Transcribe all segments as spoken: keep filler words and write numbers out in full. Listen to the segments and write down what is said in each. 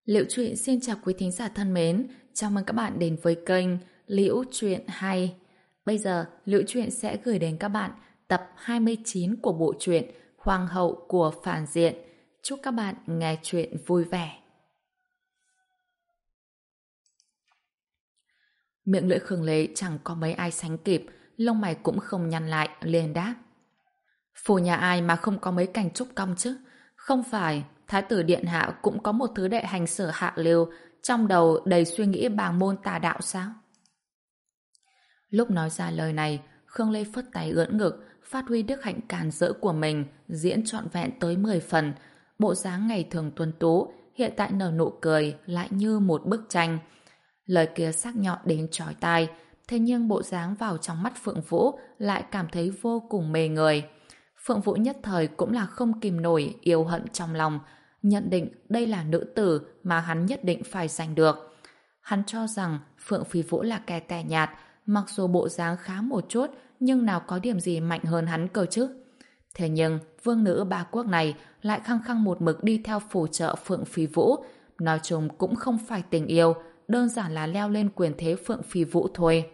Liễu Truyện xin chào quý thính giả thân mến, chào mừng các bạn đến với kênh Liễu Truyện hay. Bây giờ, Liễu Truyện sẽ gửi đến các bạn tập hai mươi chín của bộ truyện Hoàng hậu của phản diện. Chúc các bạn nghe truyện vui vẻ. Miệng lưỡi Khương Lê chẳng có mấy ai sánh kịp, lông mày cũng không nhăn lại, liền đáp. Phủ nhà ai mà không có mấy cành trúc cong chứ? Không phải, Thái tử Điện Hạ cũng có một thứ đệ hành xử hạ lưu, trong đầu đầy suy nghĩ bàng môn tà đạo sao? Lúc nói ra lời này, Khương Lê phất tay ưỡn ngực, phát huy đức hạnh càn rỡ của mình, diễn trọn vẹn tới mười phần. Bộ dáng ngày thường tuấn tú, hiện tại nở nụ cười lại như một bức tranh. Lời kia sắc nhọn đến chói tai, thế nhưng bộ dáng vào trong mắt Phượng Vũ lại cảm thấy vô cùng mê người. Phượng Vũ nhất thời cũng là không kìm nổi yêu hận trong lòng, nhận định đây là nữ tử mà hắn nhất định phải giành được. Hắn cho rằng Phượng Phi Vũ là kẻ tẻ nhạt, mặc dù bộ dáng khá một chút, nhưng nào có điểm gì mạnh hơn hắn cơ chứ. Thế nhưng, vương nữ ba quốc này lại khăng khăng một mực đi theo phù trợ Phượng Phi Vũ. Nói chung cũng không phải tình yêu, đơn giản là leo lên quyền thế Phượng Phi Vũ thôi.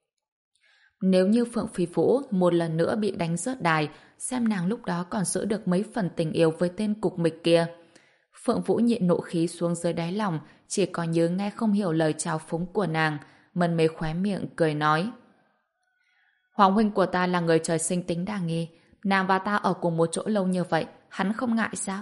Nếu như Phượng Phi Vũ một lần nữa bị đánh rớt đài, xem nàng lúc đó còn giữ được mấy phần tình yêu với tên cục mịch kia. Phượng Vũ nhịn nộ khí xuống dưới đáy lòng, chỉ có nhớ nghe không hiểu lời chào phúng của nàng, mân mê khóe miệng cười nói. Hoàng huynh của ta là người trời sinh tính đa nghi, nàng và ta ở cùng một chỗ lâu như vậy, hắn không ngại sao?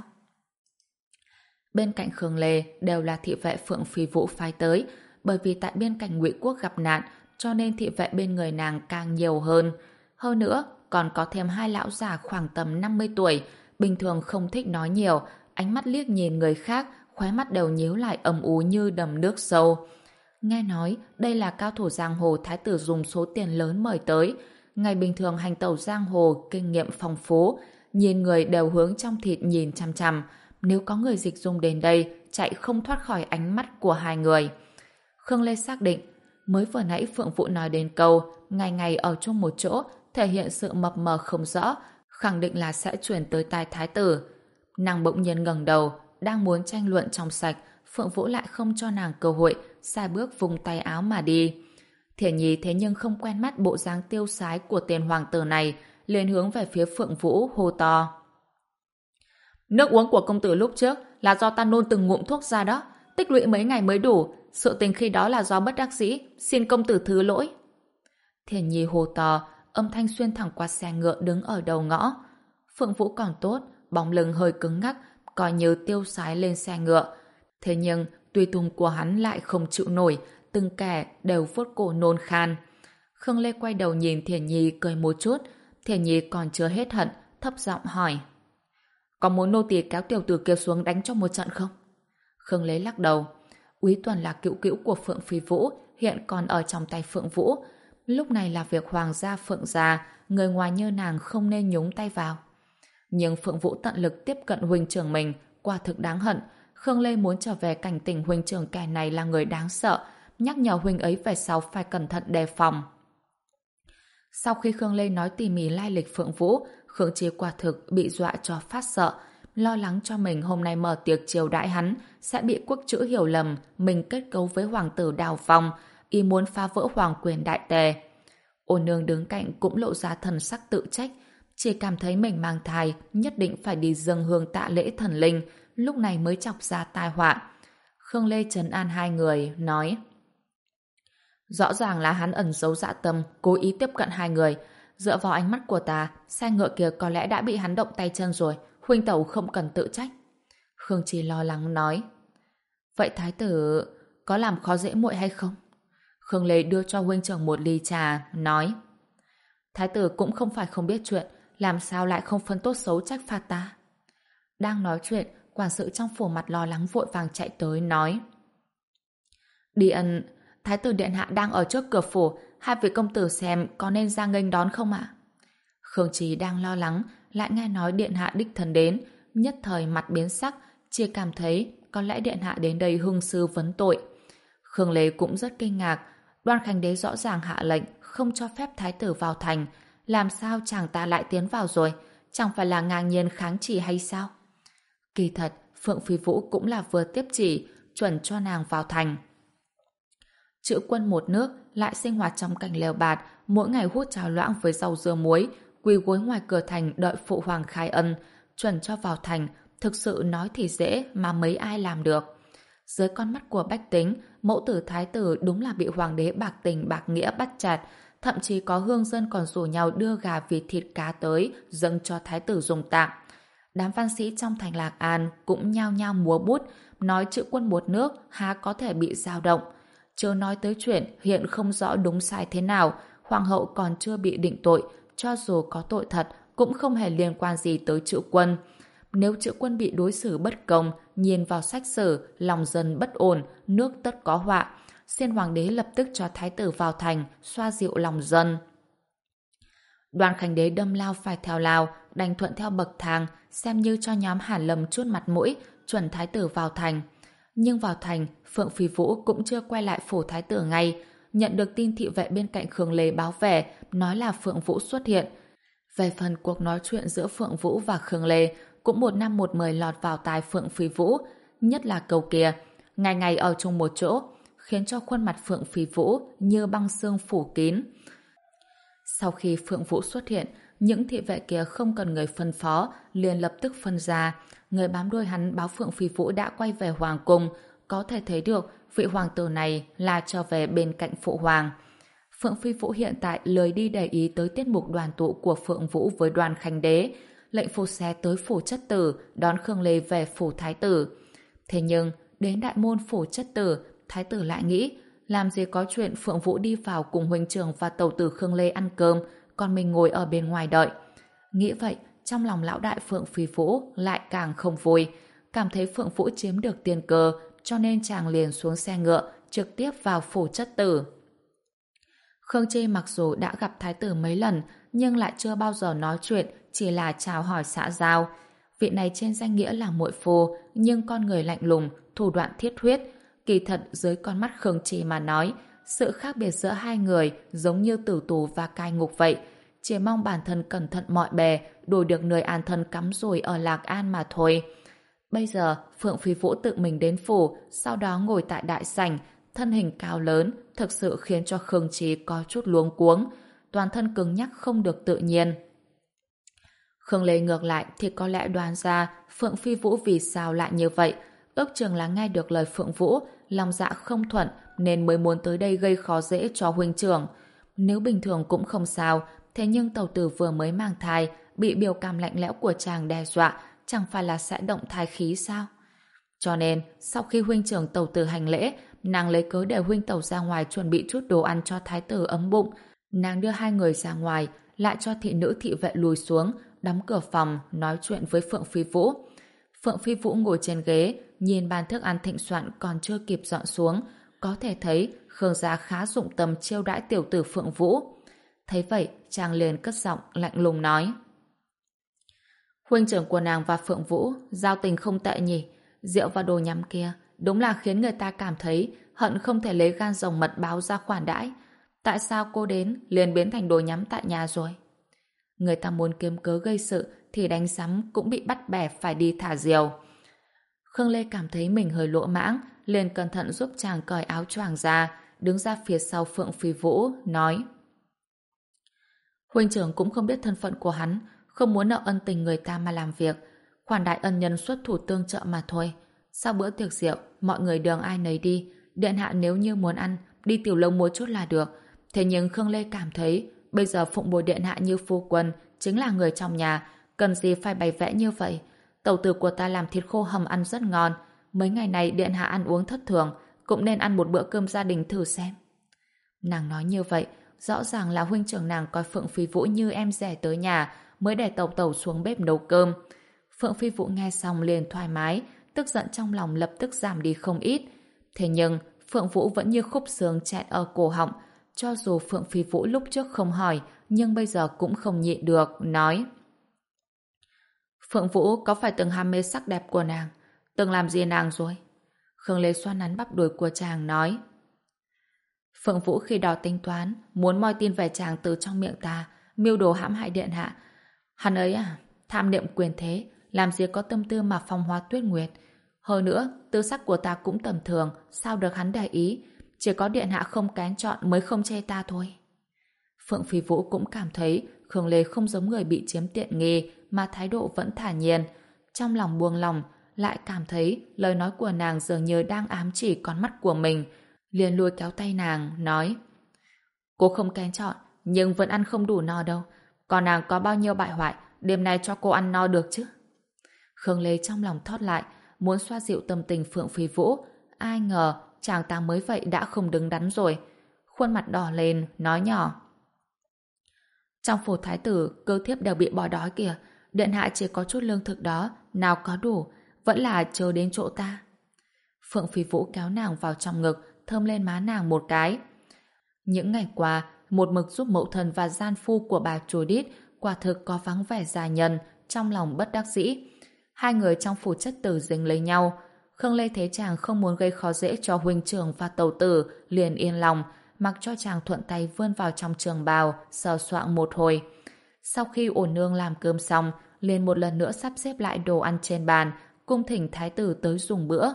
Bên cạnh Khương Lê đều là thị vệ Phượng Phi Vũ phái tới, bởi vì tại biên cảnh Ngụy Quốc gặp nạn, cho nên thị vệ bên người nàng càng nhiều hơn. Hơn nữa, còn có thêm hai lão già khoảng tầm năm mươi tuổi, bình thường không thích nói nhiều, ánh mắt liếc nhìn người khác, khóe mắt đều nhíu lại âm ú như đầm nước sâu. Nghe nói, đây là cao thủ giang hồ thái tử dùng số tiền lớn mời tới. Ngày bình thường hành tẩu giang hồ, kinh nghiệm phong phú, nhìn người đều hướng trong thịt nhìn chằm chằm. Nếu có người dịch dung đến đây, chạy không thoát khỏi ánh mắt của hai người. Khương Lê xác định, mới vừa nãy Phượng Vũ nói đến câu ngày ngày ở chung một chỗ, thể hiện sự mập mờ không rõ, khẳng định là sẽ chuyển tới tai thái tử. Nàng bỗng nhiên ngẩng đầu, đang muốn tranh luận trong sạch, Phượng Vũ lại không cho nàng cơ hội, sai bước vùng tay áo mà đi. Thiển Nhi thế nhưng không quen mắt bộ dáng tiêu sái của tên hoàng tử này, liền hướng về phía Phượng Vũ hô to. Nước uống của công tử lúc trước là do ta nôn từng ngụm thuốc ra đó, tích lũy mấy ngày mới đủ, sự tình khi đó là do bất đắc dĩ, xin công tử thứ lỗi. Thiển Nhi hô to, âm thanh xuyên thẳng qua xe ngựa đứng ở đầu ngõ. Phượng Vũ còn tốt, bóng lưng hơi cứng ngắc, coi như tiêu sái lên xe ngựa. Thế nhưng, tùy tùng của hắn lại không chịu nổi, từng kẻ đều vuốt cổ nôn khan. Khương Lê quay đầu nhìn Thiển Nhi cười một chút, Thiển Nhi còn chưa hết hận, thấp giọng hỏi. Có muốn nô tỳ kéo tiểu tử kia xuống đánh cho một trận không? Khương Lê lắc đầu. Úy Tuần là cựu cữu của Phượng Phi Vũ, hiện còn ở trong tay Phượng Vũ. Lúc này là việc hoàng gia Phượng gia, người ngoài như nàng không nên nhúng tay vào. Nhưng Phượng Vũ tận lực tiếp cận huynh trưởng mình, quả thực đáng hận. Khương Lê muốn trở về cảnh tỉnh huynh trưởng kẻ này là người đáng sợ, nhắc nhở huynh ấy về sau phải cẩn thận đề phòng. Sau khi Khương Lê nói tỉ mỉ lai lịch Phượng Vũ, Khương Chi quả thực bị dọa cho phát sợ, lo lắng cho mình hôm nay mở tiệc chiêu đãi hắn sẽ bị quốc chữ hiểu lầm mình kết cấu với hoàng tử Đào Phong, ý muốn phá vỡ hoàng quyền đại tề. Ô nương đứng cạnh cũng lộ ra thần sắc tự trách, chỉ cảm thấy mình mang thai nhất định phải đi dâng hương tạ lễ thần linh, lúc này mới chọc ra tai họa. Khương Lê trấn an hai người, nói: rõ ràng là hắn ẩn giấu dạ tâm, cố ý tiếp cận hai người. Dựa vào ánh mắt của ta, xe ngựa kia có lẽ đã bị hắn động tay chân rồi, huynh tẩu không cần tự trách. Khương Chi lo lắng nói: vậy thái tử có làm khó dễ muội hay không? Khương Lê đưa cho huynh trưởng một ly trà, nói: thái tử cũng không phải không biết chuyện, làm sao lại không phân tốt xấu trách phạt ta. Đang nói chuyện, quản sự trong phủ mặt lo lắng vội vàng chạy tới, nói: đi ân, thái tử điện hạ đang ở trước cửa phủ, hai vị công tử xem có nên ra nghênh đón không ạ? Khương Trí đang lo lắng, lại nghe nói điện hạ đích thân đến, nhất thời mặt biến sắc, chỉ cảm thấy có lẽ điện hạ đến đây hương sư vấn tội. Khương Lê cũng rất kinh ngạc, Đoan Khánh Đế rõ ràng hạ lệnh không cho phép thái tử vào thành, làm sao chàng ta lại tiến vào rồi, chẳng phải là ngang nhiên kháng chỉ hay sao? Kỳ thật, Phượng Phi Vũ cũng là vừa tiếp chỉ, chuẩn cho nàng vào thành. Chữ quân một nước lại sinh hoạt trong cảnh lều bạt, mỗi ngày hút trà loãng với rau dưa muối, quỳ gối ngoài cửa thành đợi phụ hoàng khai ân, chuẩn cho vào thành. Thực sự nói thì dễ mà mấy ai làm được. Dưới con mắt của bách tính, mẫu tử thái tử đúng là bị hoàng đế bạc tình bạc nghĩa bắt chặt, thậm chí có hương dân còn rủ nhau đưa gà vịt thịt cá tới dâng cho thái tử dùng tạm. Đám văn sĩ trong thành Lạc An cũng nhao nhao múa bút, nói chữ quân một nước há có thể bị dao động. Chớ nói tới chuyện hiện không rõ đúng sai thế nào, hoàng hậu còn chưa bị định tội, cho dù có tội thật cũng không hề liên quan gì tới chữ quân. Nếu chữ quân bị đối xử bất công, nhìn vào sách sử, lòng dân bất ổn, nước tất có họa. Xin hoàng đế lập tức cho thái tử vào thành, xoa dịu lòng dân. Đoàn Khánh Đế đâm lao phải theo lao, đành thuận theo bậc thang, xem như cho nhóm Hàn Lâm chút mặt mũi, chuẩn thái tử vào thành. Nhưng vào thành, Phượng Phi Vũ cũng chưa quay lại phủ thái tử ngay. Nhận được tin thị vệ bên cạnh Khương Lê báo về, nói là Phượng Vũ xuất hiện. Về phần cuộc nói chuyện giữa Phượng Vũ và Khương Lê, cũng một năm một mười lọt vào tai Phượng Phi Vũ, nhất là câu kia, ngày ngày ở chung một chỗ, khiến cho khuôn mặt Phượng Phi Vũ như băng xương phủ kín. Sau khi Phượng Vũ xuất hiện, những thị vệ kia không cần người phân phó, liền lập tức phân ra. Người bám đuôi hắn báo Phượng Phi Vũ đã quay về hoàng cung, có thể thấy được vị hoàng tử này là trở về bên cạnh phụ hoàng. Phượng Phi Vũ hiện tại lười đi để ý tới tiết mục đoàn tụ của Phượng Vũ với Đoàn Khánh Đế, lệnh phu xe tới phủ chất tử đón Khương Lê về phủ thái tử. Thế nhưng đến đại môn phủ chất tử, thái tử lại nghĩ làm gì có chuyện Phượng Vũ đi vào cùng huynh trưởng và tẩu tử Khương Lê ăn cơm, còn mình ngồi ở bên ngoài đợi. Nghĩ vậy, trong lòng lão đại Phượng Phi Vũ lại càng không vui, cảm thấy Phượng Vũ chiếm được tiên cơ, cho nên chàng liền xuống xe ngựa trực tiếp vào phủ chất tử. Khương Chi mặc dù đã gặp thái tử mấy lần nhưng lại chưa bao giờ nói chuyện, chỉ là chào hỏi xã giao. Vị này trên danh nghĩa là muội phu, nhưng con người lạnh lùng, thủ đoạn thiết huyết. Kỳ thật dưới con mắt Khương Chi mà nói, sự khác biệt giữa hai người giống như tử tù và cai ngục vậy. Chỉ mong bản thân cẩn thận mọi bề, đổi được nơi an thân cắm rùi ở Lạc An mà thôi. Bây giờ Phượng Phi Vũ tự mình đến phủ, sau đó ngồi tại đại sảnh, thân hình cao lớn, thực sự khiến cho Khương Chi có chút luống cuống, toàn thân cứng nhắc không được tự nhiên. Khương Lê ngược lại thì có lẽ đoán ra Phượng Phi Vũ vì sao lại như vậy, ước chừng là nghe được lời Phượng Vũ, lòng dạ không thuận nên mới muốn tới đây gây khó dễ cho huynh trưởng. Nếu bình thường cũng không sao, thế nhưng tẩu tử vừa mới mang thai, bị biểu cảm lạnh lẽo của chàng đe dọa, chẳng phải là sẽ động thai khí sao? Cho nên, sau khi huynh trưởng tẩu tử hành lễ, nàng lấy cớ để huynh tẩu ra ngoài chuẩn bị chút đồ ăn cho thái tử ấm bụng. Nàng đưa hai người ra ngoài, lại cho thị nữ thị vệ lùi xuống, đóng cửa phòng, nói chuyện với Phượng Phi Vũ. Phượng Phi Vũ ngồi trên ghế, nhìn bàn thức ăn thịnh soạn còn chưa kịp dọn xuống, có thể thấy Khương gia khá dụng tâm chiêu đãi tiểu tử Phượng Vũ. Thấy vậy, chàng liền cất giọng lạnh lùng nói: huynh trưởng của nàng và Phượng Vũ giao tình không tệ nhỉ? Rượu và đồ nhắm kia đúng là khiến người ta cảm thấy hận không thể lấy gan rồng mật báo ra khoản đãi. Tại sao cô đến liền biến thành đồ nhắm tại nhà rồi? Người ta muốn kiếm cớ gây sự thì đánh sắm cũng bị bắt bẻ phải đi thả diều. Khương Lê cảm thấy mình hơi lỗ mãng, liền cẩn thận giúp chàng cởi áo choàng ra, đứng ra phía sau Phượng Phi Vũ, nói: huynh trưởng cũng không biết thân phận của hắn, không muốn nợ ân tình người ta mà làm việc, khoản đại ân nhân xuất thủ tương trợ mà thôi. Sau bữa tiệc rượu, mọi người đường ai nấy đi, điện hạ nếu như muốn ăn, đi tiểu lâu mua chút là được. Thế nhưng Khương Lê cảm thấy bây giờ phụng bồi điện hạ như phu quân chính là người trong nhà, cần gì phải bày vẽ như vậy. Tẩu tử của ta làm thịt khô hầm ăn rất ngon, mấy ngày này điện hạ ăn uống thất thường, cũng nên ăn một bữa cơm gia đình thử xem. Nàng nói như vậy, rõ ràng là huynh trưởng nàng coi Phượng Phi Vũ như em rẻ tới nhà, mới để tẩu tẩu xuống bếp nấu cơm. Phượng Phi Vũ nghe xong liền thoải mái, tức giận trong lòng lập tức giảm đi không ít. Thế nhưng Phượng Vũ vẫn như khúc xương chẹn ở cổ họng, cho dù Phượng Phi Vũ lúc trước không hỏi, nhưng bây giờ cũng không nhịn được, nói: Phượng Vũ có phải từng ham mê sắc đẹp của nàng, từng làm gì nàng rồi? Khương Lê xoa nắn bắp đùi của chàng nói: Phượng Vũ khi đó tính toán muốn moi tin về chàng từ trong miệng ta, mưu đồ hãm hại điện hạ. Hắn ấy à, tham niệm quyền thế, làm gì có tâm tư mà phong hoa tuyết nguyệt. Hơn nữa, tư sắc của ta cũng tầm thường, sao được hắn để ý. Chỉ có điện hạ không kén chọn mới không chê ta thôi. Phượng Phi Vũ cũng cảm thấy Khương Lê không giống người bị chiếm tiện nghi mà thái độ vẫn thản nhiên. Trong lòng buông lòng, lại cảm thấy lời nói của nàng dường như đang ám chỉ con mắt của mình. Liền lùi kéo tay nàng, nói: cô không kén chọn, nhưng vẫn ăn không đủ no đâu. Còn nàng có bao nhiêu bại hoại, đêm nay cho cô ăn no được chứ? Khương Lê trong lòng thót lại, muốn xoa dịu tâm tình Phượng Phi Vũ. Ai ngờ, chàng ta mới vậy đã không đứng đắn rồi. Khuôn mặt đỏ lên, nói nhỏ: trong phủ thái tử, cơ thiếp đều bị bỏ đói kìa. Điện hạ chỉ có chút lương thực đó, nào có đủ, vẫn là chờ đến chỗ ta. Phượng Phi Vũ kéo nàng vào trong ngực, thơm lên má nàng một cái. Những ngày qua, một mực giúp mẫu thân và gian phu của bà chùa đít quả thực có vắng vẻ già nhân, trong lòng bất đắc dĩ. Hai người trong phủ chất tử dính lấy nhau. Khương Lê thấy chàng không muốn gây khó dễ cho huynh trưởng và tẩu tử, liền yên lòng, mặc cho chàng thuận tay vươn vào trong trường bào, sờ soạng một hồi. Sau khi ổn nương làm cơm xong, liền một lần nữa sắp xếp lại đồ ăn trên bàn, cung thỉnh thái tử tới dùng bữa.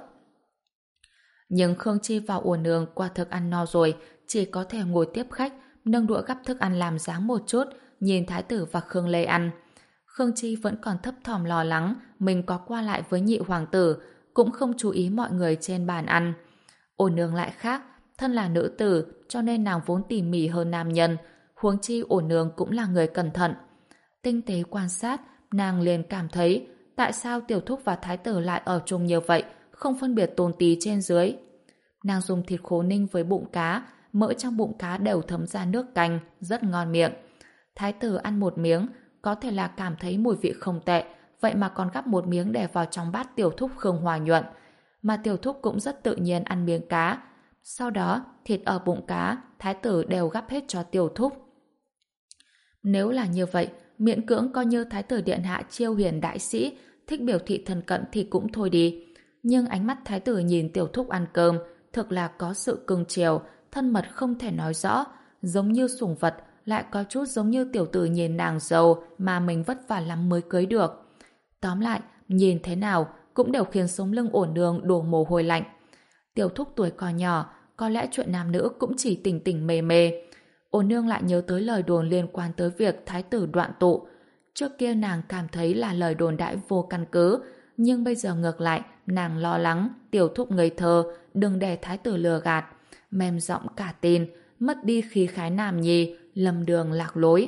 Nhưng Khương Chi và ổn nương qua thực ăn no rồi, chỉ có thể ngồi tiếp khách, nâng đũa gắp thức ăn làm dáng một chút, nhìn thái tử và Khương Lê ăn. Khương Chi vẫn còn thấp thỏm lo lắng mình có qua lại với nhị hoàng tử, cũng không chú ý mọi người trên bàn ăn. Ổn nương lại khác, thân là nữ tử cho nên nàng vốn tỉ mỉ hơn nam nhân, huống chi ổn nương cũng là người cẩn thận. Tinh tế quan sát, nàng liền cảm thấy tại sao tiểu thúc và thái tử lại ở chung như vậy, không phân biệt tôn tí trên dưới. Nàng dùng thịt khô ninh với bụng cá, mỡ trong bụng cá đều thấm ra nước canh, rất ngon miệng. Thái tử ăn một miếng, có thể là cảm thấy mùi vị không tệ, vậy mà còn gắp một miếng để vào trong bát tiểu thúc Khương Hòa Nhuận. Mà tiểu thúc cũng rất tự nhiên ăn miếng cá. Sau đó, thịt ở bụng cá, thái tử đều gắp hết cho tiểu thúc. Nếu là như vậy, miễn cưỡng coi như thái tử điện hạ chiêu hiền đại sĩ, thích biểu thị thân cận thì cũng thôi đi. Nhưng ánh mắt thái tử nhìn tiểu thúc ăn cơm, thực là có sự cưng chiều, thân mật không thể nói rõ, giống như sủng vật, lại có chút giống như tiểu tử nhìn nàng dâu mà mình vất vả lắm mới cưới được. Tóm lại, nhìn thế nào cũng đều khiến sống lưng ổn nương đổ mồ hôi lạnh. Tiểu thúc tuổi còn nhỏ, có lẽ chuyện nam nữ cũng chỉ tỉnh tỉnh mê mê. Ổn nương lại nhớ tới lời đồn liên quan tới việc thái tử đoạn tụ. Trước kia nàng cảm thấy là lời đồn đại vô căn cứ, nhưng bây giờ ngược lại, nàng lo lắng tiểu thúc ngây thơ, đừng để thái tử lừa gạt. Mềm giọng cả tin, mất đi khí khái nam nhi, lầm đường lạc lối.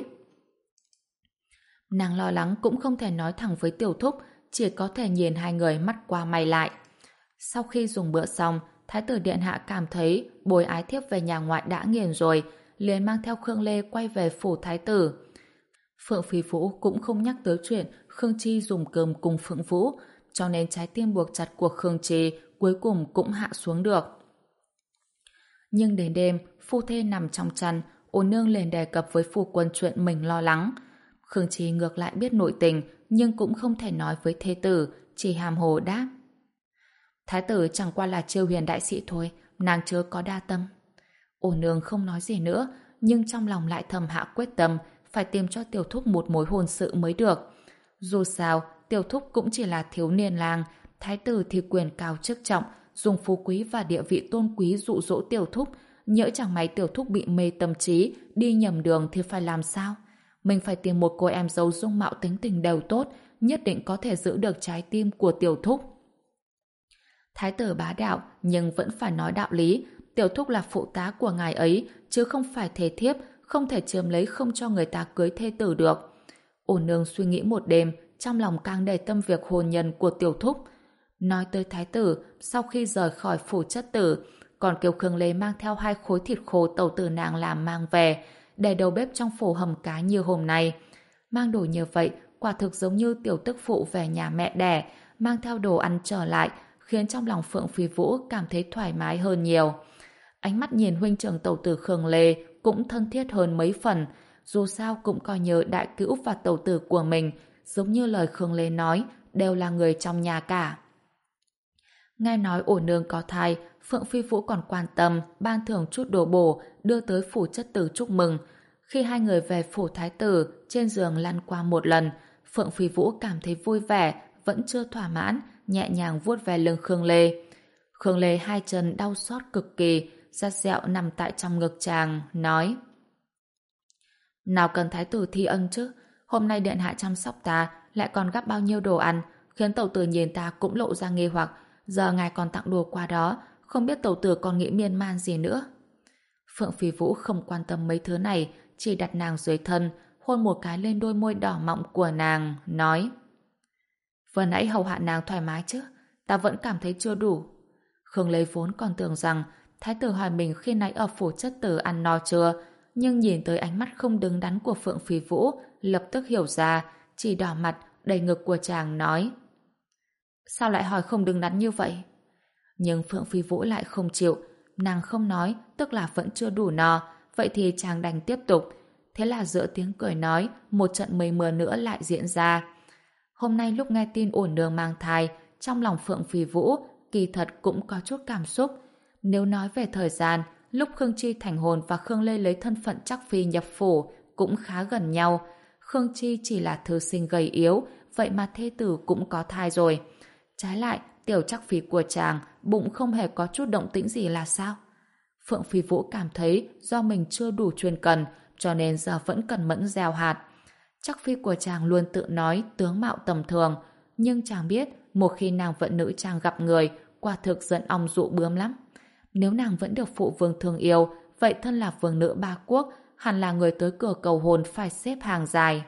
Nàng lo lắng cũng không thể nói thẳng với tiểu thúc, chỉ có thể nhìn hai người mắt qua mày lại. Sau khi dùng bữa xong, thái tử điện hạ cảm thấy bồi ái thiếp về nhà ngoại đã nghiền rồi, liền mang theo Khương Lê quay về phủ thái tử. Phượng Phi Vũ cũng không nhắc tới chuyện Khương Chi dùng cơm cùng Phượng Vũ, cho nên trái tim buộc chặt của Khương Chi cuối cùng cũng hạ xuống được. Nhưng đến đêm, phu thê nằm trong chăn, ôn nương liền đề cập với phu quân chuyện mình lo lắng. Khương Chi ngược lại biết nội tình, nhưng cũng không thể nói với thê tử, chỉ hàm hồ đáp: thái tử chẳng qua là chiêu hiền đại sĩ thôi, nàng chớ có đa tâm. Ôn nương không nói gì nữa, nhưng trong lòng lại thầm hạ quyết tâm phải tìm cho tiểu thúc một mối hôn sự mới được. Dù sao, tiểu thúc cũng chỉ là thiếu niên lang, thái tử thì quyền cao chức trọng, dùng phú quý và địa vị tôn quý dụ dỗ tiểu thúc, nhỡ chẳng may tiểu thúc bị mê tâm trí, đi nhầm đường thì phải làm sao? Mình phải tìm một cô em dâu dung mạo tính tình đều tốt, nhất định có thể giữ được trái tim của tiểu thúc. Thái tử bá đạo, nhưng vẫn phải nói đạo lý, tiểu thúc là phụ tá của ngài ấy, chứ không phải thê thiếp, không thể chiếm lấy không cho người ta cưới thê tử được. Ôn nương suy nghĩ một đêm, trong lòng càng đầy tâm việc hôn nhân của tiểu thúc. Nói tới thái tử, sau khi rời khỏi phủ chất tử, còn kêu Khương Lê mang theo hai khối thịt khô tẩu tử nàng làm mang về, để đầu bếp trong phủ hầm cá như hôm nay. Mang đồ như vậy, quả thực giống như tiểu tức phụ về nhà mẹ đẻ, mang theo đồ ăn trở lại, khiến trong lòng Phượng Phi Vũ cảm thấy thoải mái hơn nhiều. Ánh mắt nhìn huynh trưởng tẩu tử Khương Lê cũng thân thiết hơn mấy phần, dù sao cũng coi nhớ đại cữu và tẩu tử của mình, giống như lời Khương Lê nói, đều là người trong nhà cả. Nghe nói ổn nương có thai, Phượng Phi Vũ còn quan tâm ban thưởng chút đồ bổ đưa tới phủ chất tử chúc mừng. Khi hai người về phủ thái tử, trên giường lăn qua một lần, Phượng Phi Vũ cảm thấy vui vẻ, vẫn chưa thỏa mãn, nhẹ nhàng vuốt về lưng Khương Lê. Khương Lê hai chân đau xót cực kỳ, dắt dẹo nằm tại trong ngực chàng, nói: nào cần thái tử thi ân chứ, hôm nay điện hạ chăm sóc ta, lại còn gắp bao nhiêu đồ ăn, khiến tẩu tử nhìn ta cũng lộ ra nghi hoặc, giờ ngài còn tặng đồ qua đó, không biết tẩu tử còn nghĩ miên man gì nữa. Phượng Phi Vũ không quan tâm mấy thứ này, chỉ đặt nàng dưới thân, hôn một cái lên đôi môi đỏ mọng của nàng, nói: vừa nãy hầu hạ nàng thoải mái chứ, ta vẫn cảm thấy chưa đủ. Khương Lê vốn còn tưởng rằng thái tử hỏi mình khi nãy ở phủ chất tử ăn no chưa, nhưng nhìn tới ánh mắt không đứng đắn của Phượng Phi Vũ, lập tức hiểu ra, chỉ đỏ mặt, đầy ngực của chàng nói: sao lại hỏi không đứng đắn như vậy? Nhưng Phượng Phi Vũ lại không chịu, nàng không nói, tức là vẫn chưa đủ no, vậy thì chàng đành tiếp tục. Thế là giữa tiếng cười nói, một trận mây mưa nữa lại diễn ra. Hôm nay lúc nghe tin ổn nương mang thai, trong lòng Phượng Phi Vũ kỳ thật cũng có chút cảm xúc. Nếu nói về thời gian, lúc Khương Chi thành hôn và Khương Lê lấy thân phận chắc phi nhập phủ cũng khá gần nhau. Khương Chi chỉ là thư sinh gầy yếu, vậy mà thê tử cũng có thai rồi. Trái lại, tiểu chắc phi của chàng bụng không hề có chút động tĩnh gì là sao? Phượng Phi Vũ cảm thấy do mình chưa đủ chuyên cần, cho nên giờ vẫn cần mẫn gieo hạt. Chắc phi của chàng luôn tự nói tướng mạo tầm thường, nhưng chàng biết một khi nàng vận nữ chàng gặp người, quả thực giận ong dụ bướm lắm. Nếu nàng vẫn được phụ vương thương yêu, vậy thân là vương nữ ba quốc, hẳn là người tới cửa cầu hôn phải xếp hàng dài.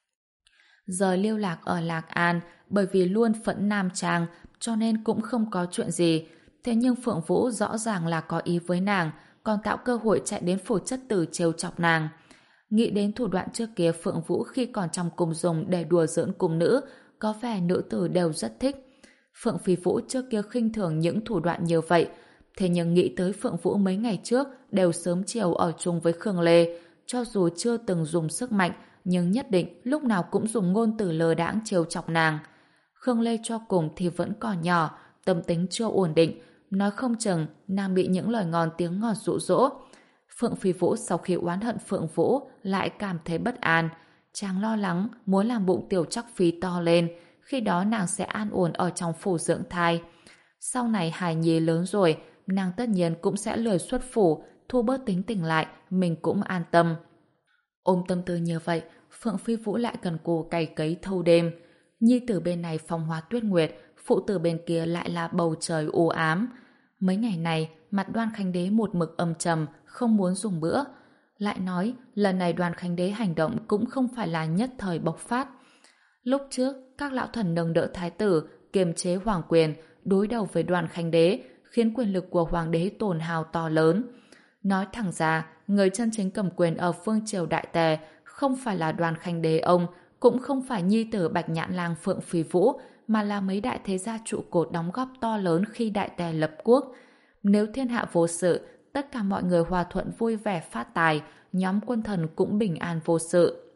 Giờ lưu lạc ở Lạc An, bởi vì luôn phẫn nam chàng, cho nên cũng không có chuyện gì. Thế nhưng Phượng Vũ rõ ràng là có ý với nàng, còn tạo cơ hội chạy đến phủ chất tử trêu chọc nàng. Nghĩ đến thủ đoạn trước kia Phượng Vũ khi còn trong cung dùng để đùa giỡn cung nữ, có vẻ nữ tử đều rất thích. Phượng Phi Vũ trước kia khinh thường những thủ đoạn như vậy, thế nhưng nghĩ tới Phượng Vũ mấy ngày trước đều sớm chiều ở chung với Khương Lê, cho dù chưa từng dùng sức mạnh, nhưng nhất định lúc nào cũng dùng ngôn từ lơ đãng trêu chọc nàng. Khương Lê cho cùng thì vẫn còn nhỏ, tâm tính chưa ổn định, nói không chừng nàng bị những lời ngon tiếng ngọt dụ dỗ. Phượng Phi Vũ sau khi oán hận Phượng Vũ lại cảm thấy bất an. Chàng lo lắng muốn làm bụng tiểu chắc phi to lên, khi đó nàng sẽ an ổn ở trong phủ dưỡng thai. Sau này hài nhi lớn rồi, nàng tất nhiên cũng sẽ lười xuất phủ, thu bớt tính tình lại, mình cũng an tâm. Ôm tâm tư như vậy, Phượng Phi Vũ lại cần cù cày cấy thâu đêm. Nhi tử bên này phong hoa tuyết nguyệt, phụ tử bên kia lại là bầu trời u ám. Mấy ngày này, mặt Đoan Khánh Đế một mực âm trầm, không muốn dùng bữa. Lại nói, lần này Đoan Khánh Đế hành động cũng không phải là nhất thời bộc phát. Lúc trước, các lão thần nâng đỡ thái tử, kiềm chế hoàng quyền, đối đầu với Đoan Khánh Đế, khiến quyền lực của hoàng đế tổn hao to lớn. Nói thẳng ra, người chân chính cầm quyền ở phương triều Đại Tề không phải là Đoan Khánh Đế ông, cũng không phải nhi tử Bạch Nhãn Lang Phượng Phi Vũ, mà là mấy đại thế gia trụ cột đóng góp to lớn khi Đại Tề lập quốc. Nếu thiên hạ vô sự, tất cả mọi người hòa thuận vui vẻ phát tài, nhóm quân thần cũng bình an vô sự.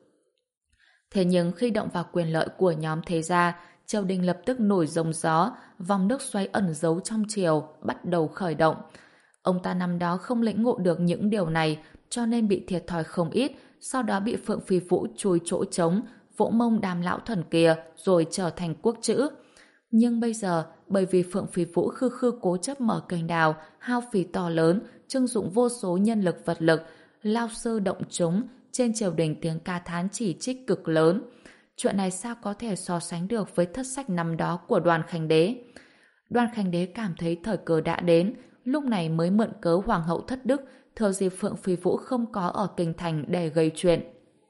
Thế nhưng khi động vào quyền lợi của nhóm thế gia, triều đình lập tức nổi giông gió, vòng nước xoáy ẩn giấu trong triều bắt đầu khởi động. Ông ta năm đó không lĩnh ngộ được những điều này, cho nên bị thiệt thòi không ít, sau đó bị Phượng Phi Vũ chui chỗ trống, vỗ mông đám lão thần kia, rồi trở thành quốc chữ. Nhưng bây giờ, bởi vì Phượng Phi Vũ khư khư cố chấp mở kênh đào, hao phí to lớn, trưng dụng vô số nhân lực vật lực, lao sư động chúng, trên triều đình tiếng ca thán chỉ trích cực lớn. Chuyện này sao có thể so sánh được với thất sách năm đó của Đoan Khánh Đế? Đoan Khánh Đế cảm thấy thời cơ đã đến, lúc này mới mượn cớ hoàng hậu thất đức, thừa dịp Phượng Phi Vũ không có ở kinh thành để gây chuyện.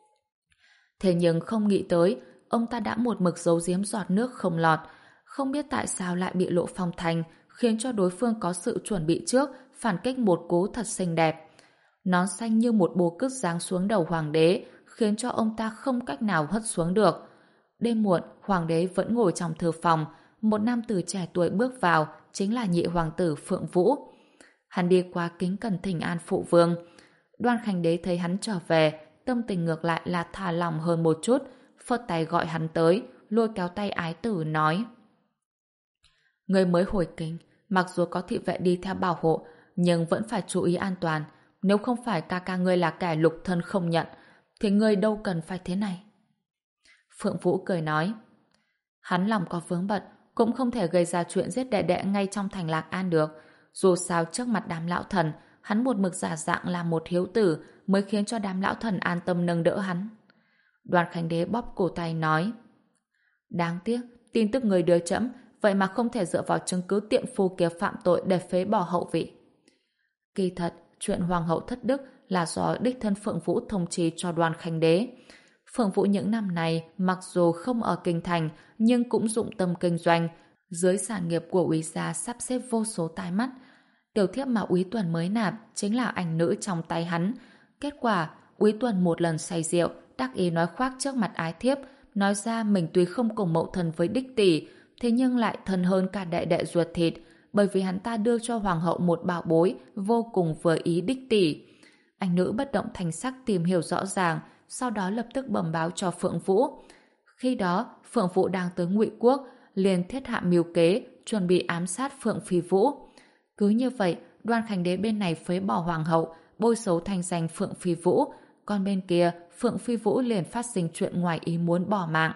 Thế nhưng không nghĩ tới, ông ta đã một mực giấu giếm giọt nước không lọt, không biết tại sao lại bị lộ phong thành, khiến cho đối phương có sự chuẩn bị trước, phản kích một cú thật xinh đẹp. Nón xanh như một búa cứt giáng xuống đầu hoàng đế, khiến cho ông ta không cách nào hất xuống được. Đêm muộn, hoàng đế vẫn ngồi trong thư phòng, một nam tử trẻ tuổi bước vào, chính là nhị hoàng tử Phượng Vũ. Hắn đi qua kính cẩn thỉnh an phụ vương. Đoan Khánh Đế thấy hắn trở về, tâm tình ngược lại là thả lòng hơn một chút, phất tay gọi hắn tới, lôi kéo tay ái tử nói: người mới hồi kinh, mặc dù có thị vệ đi theo bảo hộ, nhưng vẫn phải chú ý an toàn. Nếu không phải ca ca ngươi là kẻ lục thân không nhận, thì ngươi đâu cần phải thế này. Phượng Vũ cười nói: hắn lòng có vướng bận, cũng không thể gây ra chuyện giết đệ đệ ngay trong thành Lạc An được. Dù sao trước mặt đám lão thần, hắn một mực giả dạng là một hiếu tử mới khiến cho đám lão thần an tâm nâng đỡ hắn. Đoàn Khánh Đế bóp cổ tay nói: Đáng tiếc, tin tức người đưa trẫm, vậy mà không thể dựa vào chứng cứ tiện phu kia phạm tội để phế bỏ hậu vị. Kỳ thật, chuyện hoàng hậu thất đức là do đích thân Phượng Vũ thông trì cho Đoàn Khánh Đế. Phượng Vũ những năm này mặc dù không ở kinh thành nhưng cũng dụng tâm kinh doanh. Dưới sản nghiệp của Úy gia sắp xếp vô số tai mắt. Tiểu thiếp mà Úy Tuần mới nạp chính là ảnh nữ trong tay hắn. Kết quả, Úy Tuần một lần say rượu, đắc ý nói khoác trước mặt ái thiếp, nói ra mình tuy không cùng mậu thân với đích tỷ, thế nhưng lại thân hơn cả đệ đệ ruột thịt, bởi vì hắn ta đưa cho hoàng hậu một bảo bối vô cùng vừa ý đích tỷ. Anh nữ bất động thanh sắc tìm hiểu rõ ràng, sau đó lập tức bẩm báo cho Phượng Vũ. Khi đó, Phượng Vũ đang tới Ngụy Quốc, liền thiết hạ mưu kế, chuẩn bị ám sát Phượng Phi Vũ. Cứ như vậy, Đoan Khánh Đế bên này phế bỏ hoàng hậu, bôi xấu thanh danh Phượng Phi Vũ, còn bên kia, Phượng Phi Vũ liền phát sinh chuyện ngoài ý muốn bỏ mạng.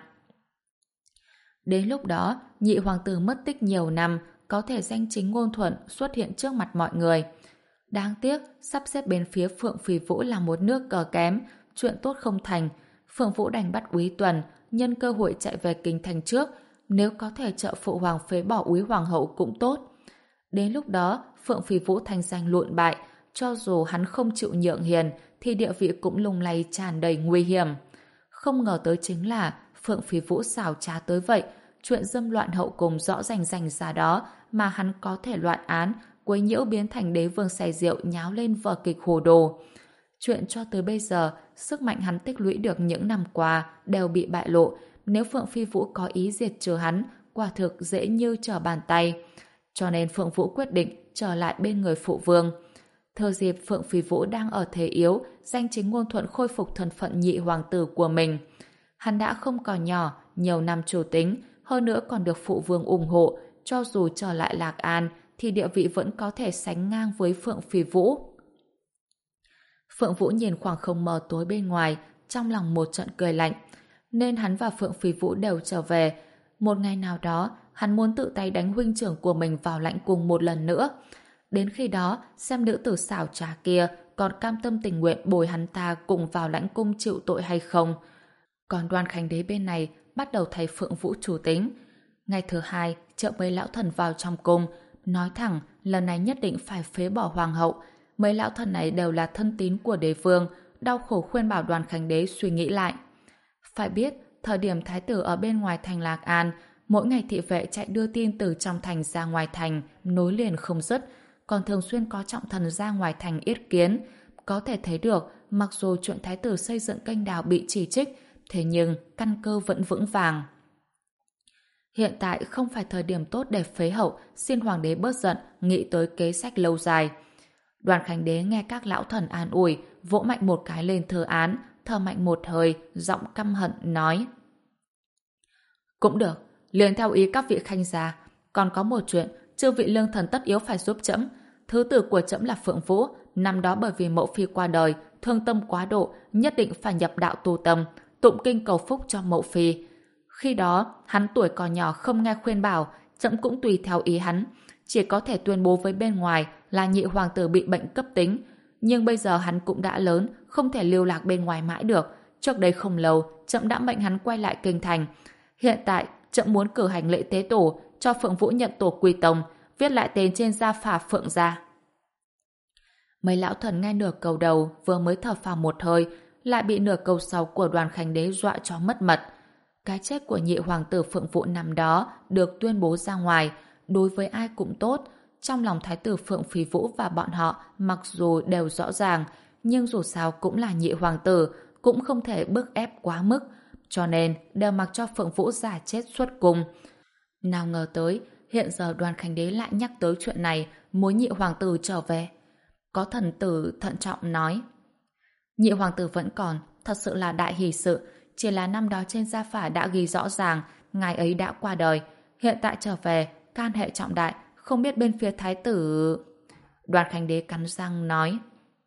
Đến lúc đó, nhị hoàng tử mất tích nhiều năm, có thể danh chính ngôn thuận xuất hiện trước mặt mọi người. Đáng tiếc, sắp xếp bên phía Phượng Phi Vũ là một nước cờ kém, chuyện tốt không thành. Phượng Vũ đành bắt Úy Tuần, nhân cơ hội chạy về kinh thành trước, nếu có thể trợ phụ hoàng phế bỏ Úy hoàng hậu cũng tốt. Đến lúc đó, Phượng Phi Vũ thành danh lụn bại, cho dù hắn không chịu nhượng hiền, thì địa vị cũng lung lay tràn đầy nguy hiểm. Không ngờ tới chính là Phượng Phi Vũ xảo trá tới vậy, chuyện dâm loạn hậu cung rõ rành rành ra đó mà hắn có thể loạn án, quấy nhiễu biến thành đế vương say rượu nháo lên vở kịch hồ đồ. Chuyện cho tới bây giờ, sức mạnh hắn tích lũy được những năm qua đều bị bại lộ. Nếu Phượng Phi Vũ có ý diệt trừ hắn, quả thực dễ như trở bàn tay. Cho nên Phượng Vũ quyết định trở lại bên người phụ vương. Thời dịp Phượng Phi Vũ đang ở thế yếu, danh chính ngôn thuận khôi phục thân phận nhị hoàng tử của mình. Hắn đã không còn nhỏ, nhiều năm chủ tính, hơn nữa còn được phụ vương ủng hộ, cho dù trở lại Lạc An thì địa vị vẫn có thể sánh ngang với Phượng Phi Vũ. Phượng Vũ nhìn khoảng không mờ tối bên ngoài, trong lòng một trận cười lạnh. Nên hắn và Phượng Phi Vũ đều trở về. Một ngày nào đó, hắn muốn tự tay đánh huynh trưởng của mình vào lãnh cung một lần nữa. Đến khi đó, xem nữ tử xảo trá kia còn cam tâm tình nguyện bồi hắn ta cùng vào lãnh cung chịu tội hay không. Còn Đoan Khánh Đế bên này bắt đầu thay Phượng Vũ chủ tính. Ngày thứ hai, chợ mấy lão thần vào trong cung, nói thẳng lần này nhất định phải phế bỏ hoàng hậu. Mấy lão thần này đều là thân tín của đế vương, đau khổ khuyên bảo Đoan Khánh Đế suy nghĩ lại. Phải biết, thời điểm thái tử ở bên ngoài thành Lạc An, mỗi ngày thị vệ chạy đưa tin từ trong thành ra ngoài thành, nối liền không dứt, còn thường xuyên có trọng thần ra ngoài thành yết kiến. Có thể thấy được, mặc dù chuyện thái tử xây dựng kênh đào bị chỉ trích, thế nhưng căn cơ vẫn vững vàng. Hiện tại không phải thời điểm tốt để phế hậu, xin hoàng đế bớt giận, nghĩ tới kế sách lâu dài. Đoàn Khánh Đế nghe các lão thần an ủi, vỗ mạnh một cái lên thơ án, thở mạnh một hơi, giọng căm hận nói: Cũng được, liền theo ý các vị khanh gia, còn có một chuyện, chư vị lương thần tất yếu phải giúp trẫm. Thứ tử của trẫm là Phượng Vũ, năm đó bởi vì mẫu phi qua đời, thương tâm quá độ, nhất định phải nhập đạo tu tâm, tụng kinh cầu phúc cho mẫu phi. Khi đó, hắn tuổi còn nhỏ không nghe khuyên bảo, trẫm cũng tùy theo ý hắn, chỉ có thể tuyên bố với bên ngoài là nhị hoàng tử bị bệnh cấp tính. Nhưng bây giờ hắn cũng đã lớn, không thể lưu lạc bên ngoài mãi được. Trước đây không lâu, trẫm đã mệnh hắn quay lại kinh thành. Hiện tại, trẫm muốn cử hành lễ tế tổ, cho Phượng Vũ nhận tổ quy tông, viết lại tên trên gia phả Phượng gia. Mấy lão thần nghe nửa câu đầu vừa mới thở phào một hơi, lại bị nửa câu sau của Đoàn Khánh Đế dọa cho mất mật. Cái chết của nhị hoàng tử Phượng Vũ năm đó được tuyên bố ra ngoài, đối với ai cũng tốt. Trong lòng thái tử Phượng Phi Vũ và bọn họ mặc dù đều rõ ràng, nhưng dù sao cũng là nhị hoàng tử, cũng không thể bức ép quá mức, cho nên đều mặc cho Phượng Vũ giả chết xuất cung. Nào ngờ tới, hiện giờ Đoàn Khánh Đế lại nhắc tới chuyện này, muốn nhị hoàng tử trở về. Có thần tử thận trọng nói: Nhị hoàng tử vẫn còn, thật sự là đại hỷ sự, chỉ là năm đó trên gia phả đã ghi rõ ràng ngài ấy đã qua đời, hiện tại trở về can hệ trọng đại, không biết bên phía thái tử. Đoàn Khánh Đế cắn răng nói: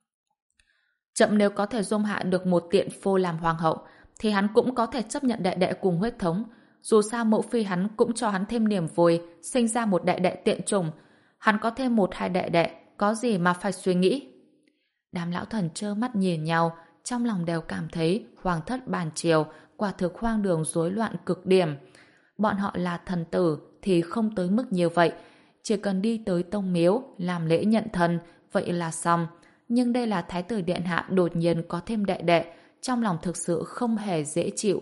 Trẫm nếu có thể dung hạ được một tiện phô làm hoàng hậu, thì hắn cũng có thể chấp nhận đệ đệ cùng huyết thống. Dù sao mẫu phi hắn cũng cho hắn thêm niềm vui, sinh ra một đệ đệ tiện chủng. Hắn có thêm một hai đệ đệ, có gì mà phải suy nghĩ. Đám lão thần trơ mắt nhìn nhau, trong lòng đều cảm thấy hoàng thất bàn triều quả thực hoang đường rối loạn cực điểm. Bọn họ là thần tử thì không tới mức như vậy, chỉ cần đi tới tông miếu làm lễ nhận thần, vậy là xong. Nhưng đây là thái tử điện hạ đột nhiên có thêm đệ đệ, trong lòng thực sự không hề dễ chịu.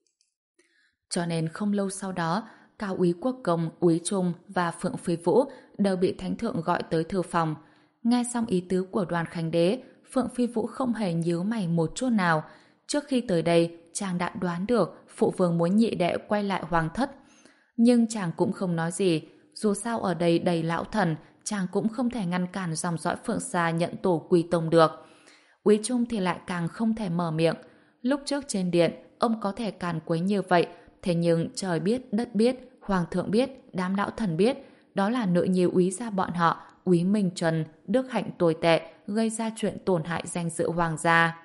Cho nên không lâu sau đó, Cao úy Quốc Công, úy Trung và Phượng Phi Vũ đều bị thánh thượng gọi tới thư phòng. Nghe xong ý tứ của Đoàn Khánh Đế, Phượng Phi Vũ không hề nhíu mày một chút nào. Trước khi tới đây, chàng đã đoán được phụ vương muốn nhị đệ quay lại hoàng thất. Nhưng chàng cũng không nói gì, dù sao ở đây đầy lão thần, chàng cũng không thể ngăn cản dòng dõi Phượng Gia nhận tổ quy tông được. Úy Trung thì lại càng không thể mở miệng. Lúc trước trên điện, ông có thể càn quấy như vậy, thế nhưng trời biết, đất biết, hoàng thượng biết, đám lão thần biết, đó là nữ nhi úy gia bọn họ, úy Minh Trần, đức hạnh tồi tệ, gây ra chuyện tổn hại danh dự hoàng gia.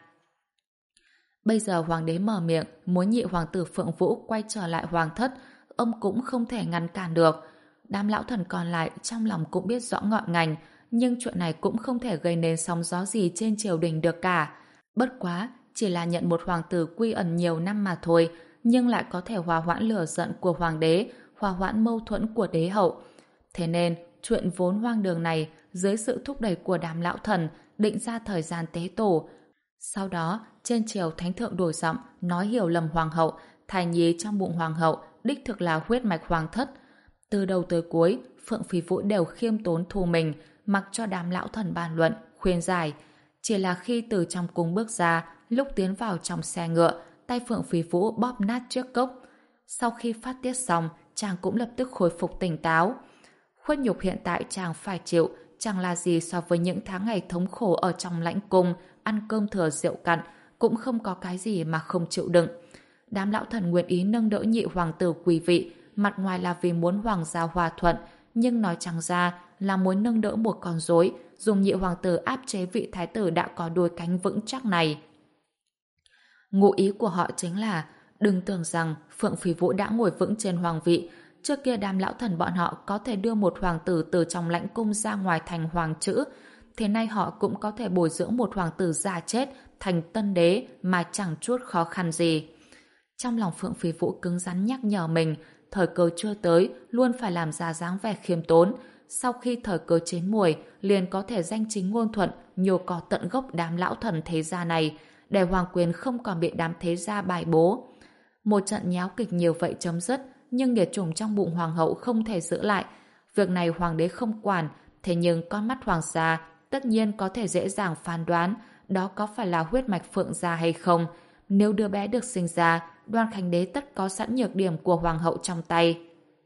Bây giờ hoàng đế mở miệng, muốn nhị hoàng tử Phượng Vũ quay trở lại hoàng thất, ông cũng không thể ngăn cản được. Đám lão thần còn lại trong lòng cũng biết rõ ngọn ngành, nhưng chuyện này cũng không thể gây nên sóng gió gì trên triều đình được cả. Bất quá, chỉ là nhận một hoàng tử quy ẩn nhiều năm mà thôi, nhưng lại có thể hòa hoãn lửa giận của hoàng đế, hòa hoãn mâu thuẫn của đế hậu. Thế nên, chuyện vốn hoang đường này, dưới sự thúc đẩy của đám lão thần, định ra thời gian tế tổ. Sau đó, trên triều thánh thượng đổi giọng, nói hiểu lầm hoàng hậu, thai nhi trong bụng hoàng hậu, đích thực là huyết mạch hoàng thất. Từ đầu tới cuối, Phượng Phi Vũ đều khiêm tốn thu mình, mặc cho đám lão thần bàn luận, khuyên giải. Chỉ là khi từ trong cung bước ra, lúc tiến vào trong xe ngựa, tay Phượng Phi Vũ bóp nát chiếc cốc. Sau khi phát tiết xong, chàng cũng lập tức khôi phục tỉnh táo. Khuất nhục hiện tại chàng phải chịu, chẳng là gì so với những tháng ngày thống khổ ở trong lãnh cung, ăn cơm thừa rượu cạn, cũng không có cái gì mà không chịu đựng. Đám lão thần nguyện ý nâng đỡ nhị hoàng tử quý vị, mặt ngoài là vì muốn hoàng gia hòa thuận, nhưng nói chẳng ra là muốn nâng đỡ một con rối, dùng nhị hoàng tử áp chế vị thái tử đã có đôi cánh vững chắc này. Ngụ ý của họ chính là đừng tưởng rằng Phượng Phi Vũ đã ngồi vững trên hoàng vị. Trước kia đám lão thần bọn họ có thể đưa một hoàng tử từ trong lãnh cung ra ngoài thành hoàng chữ, thế nay họ cũng có thể bồi dưỡng một hoàng tử già chết thành tân đế mà chẳng chút khó khăn gì. Trong lòng Phượng Phi Vũ cứng rắn nhắc nhở mình, thời cơ chưa tới, luôn phải làm ra dáng vẻ khiêm tốn. Sau khi thời cơ chín muồi, liền có thể danh chính ngôn thuận, nhổ cỏ tận gốc đám lão thần thế gia này, để hoàng quyền không còn bị đám thế gia bài bố. Một trận nháo kịch nhiều vậy chấm dứt, nhưng nghiệt chủng trong bụng hoàng hậu không thể giữ lại. Việc này hoàng đế không quản, thế nhưng con mắt hoàng gia tất nhiên có thể dễ dàng phán đoán đó có phải là huyết mạch Phượng gia hay không. Nếu đứa bé được sinh ra, Đoan Khánh Đế tất có sẵn nhược điểm của hoàng hậu trong tay.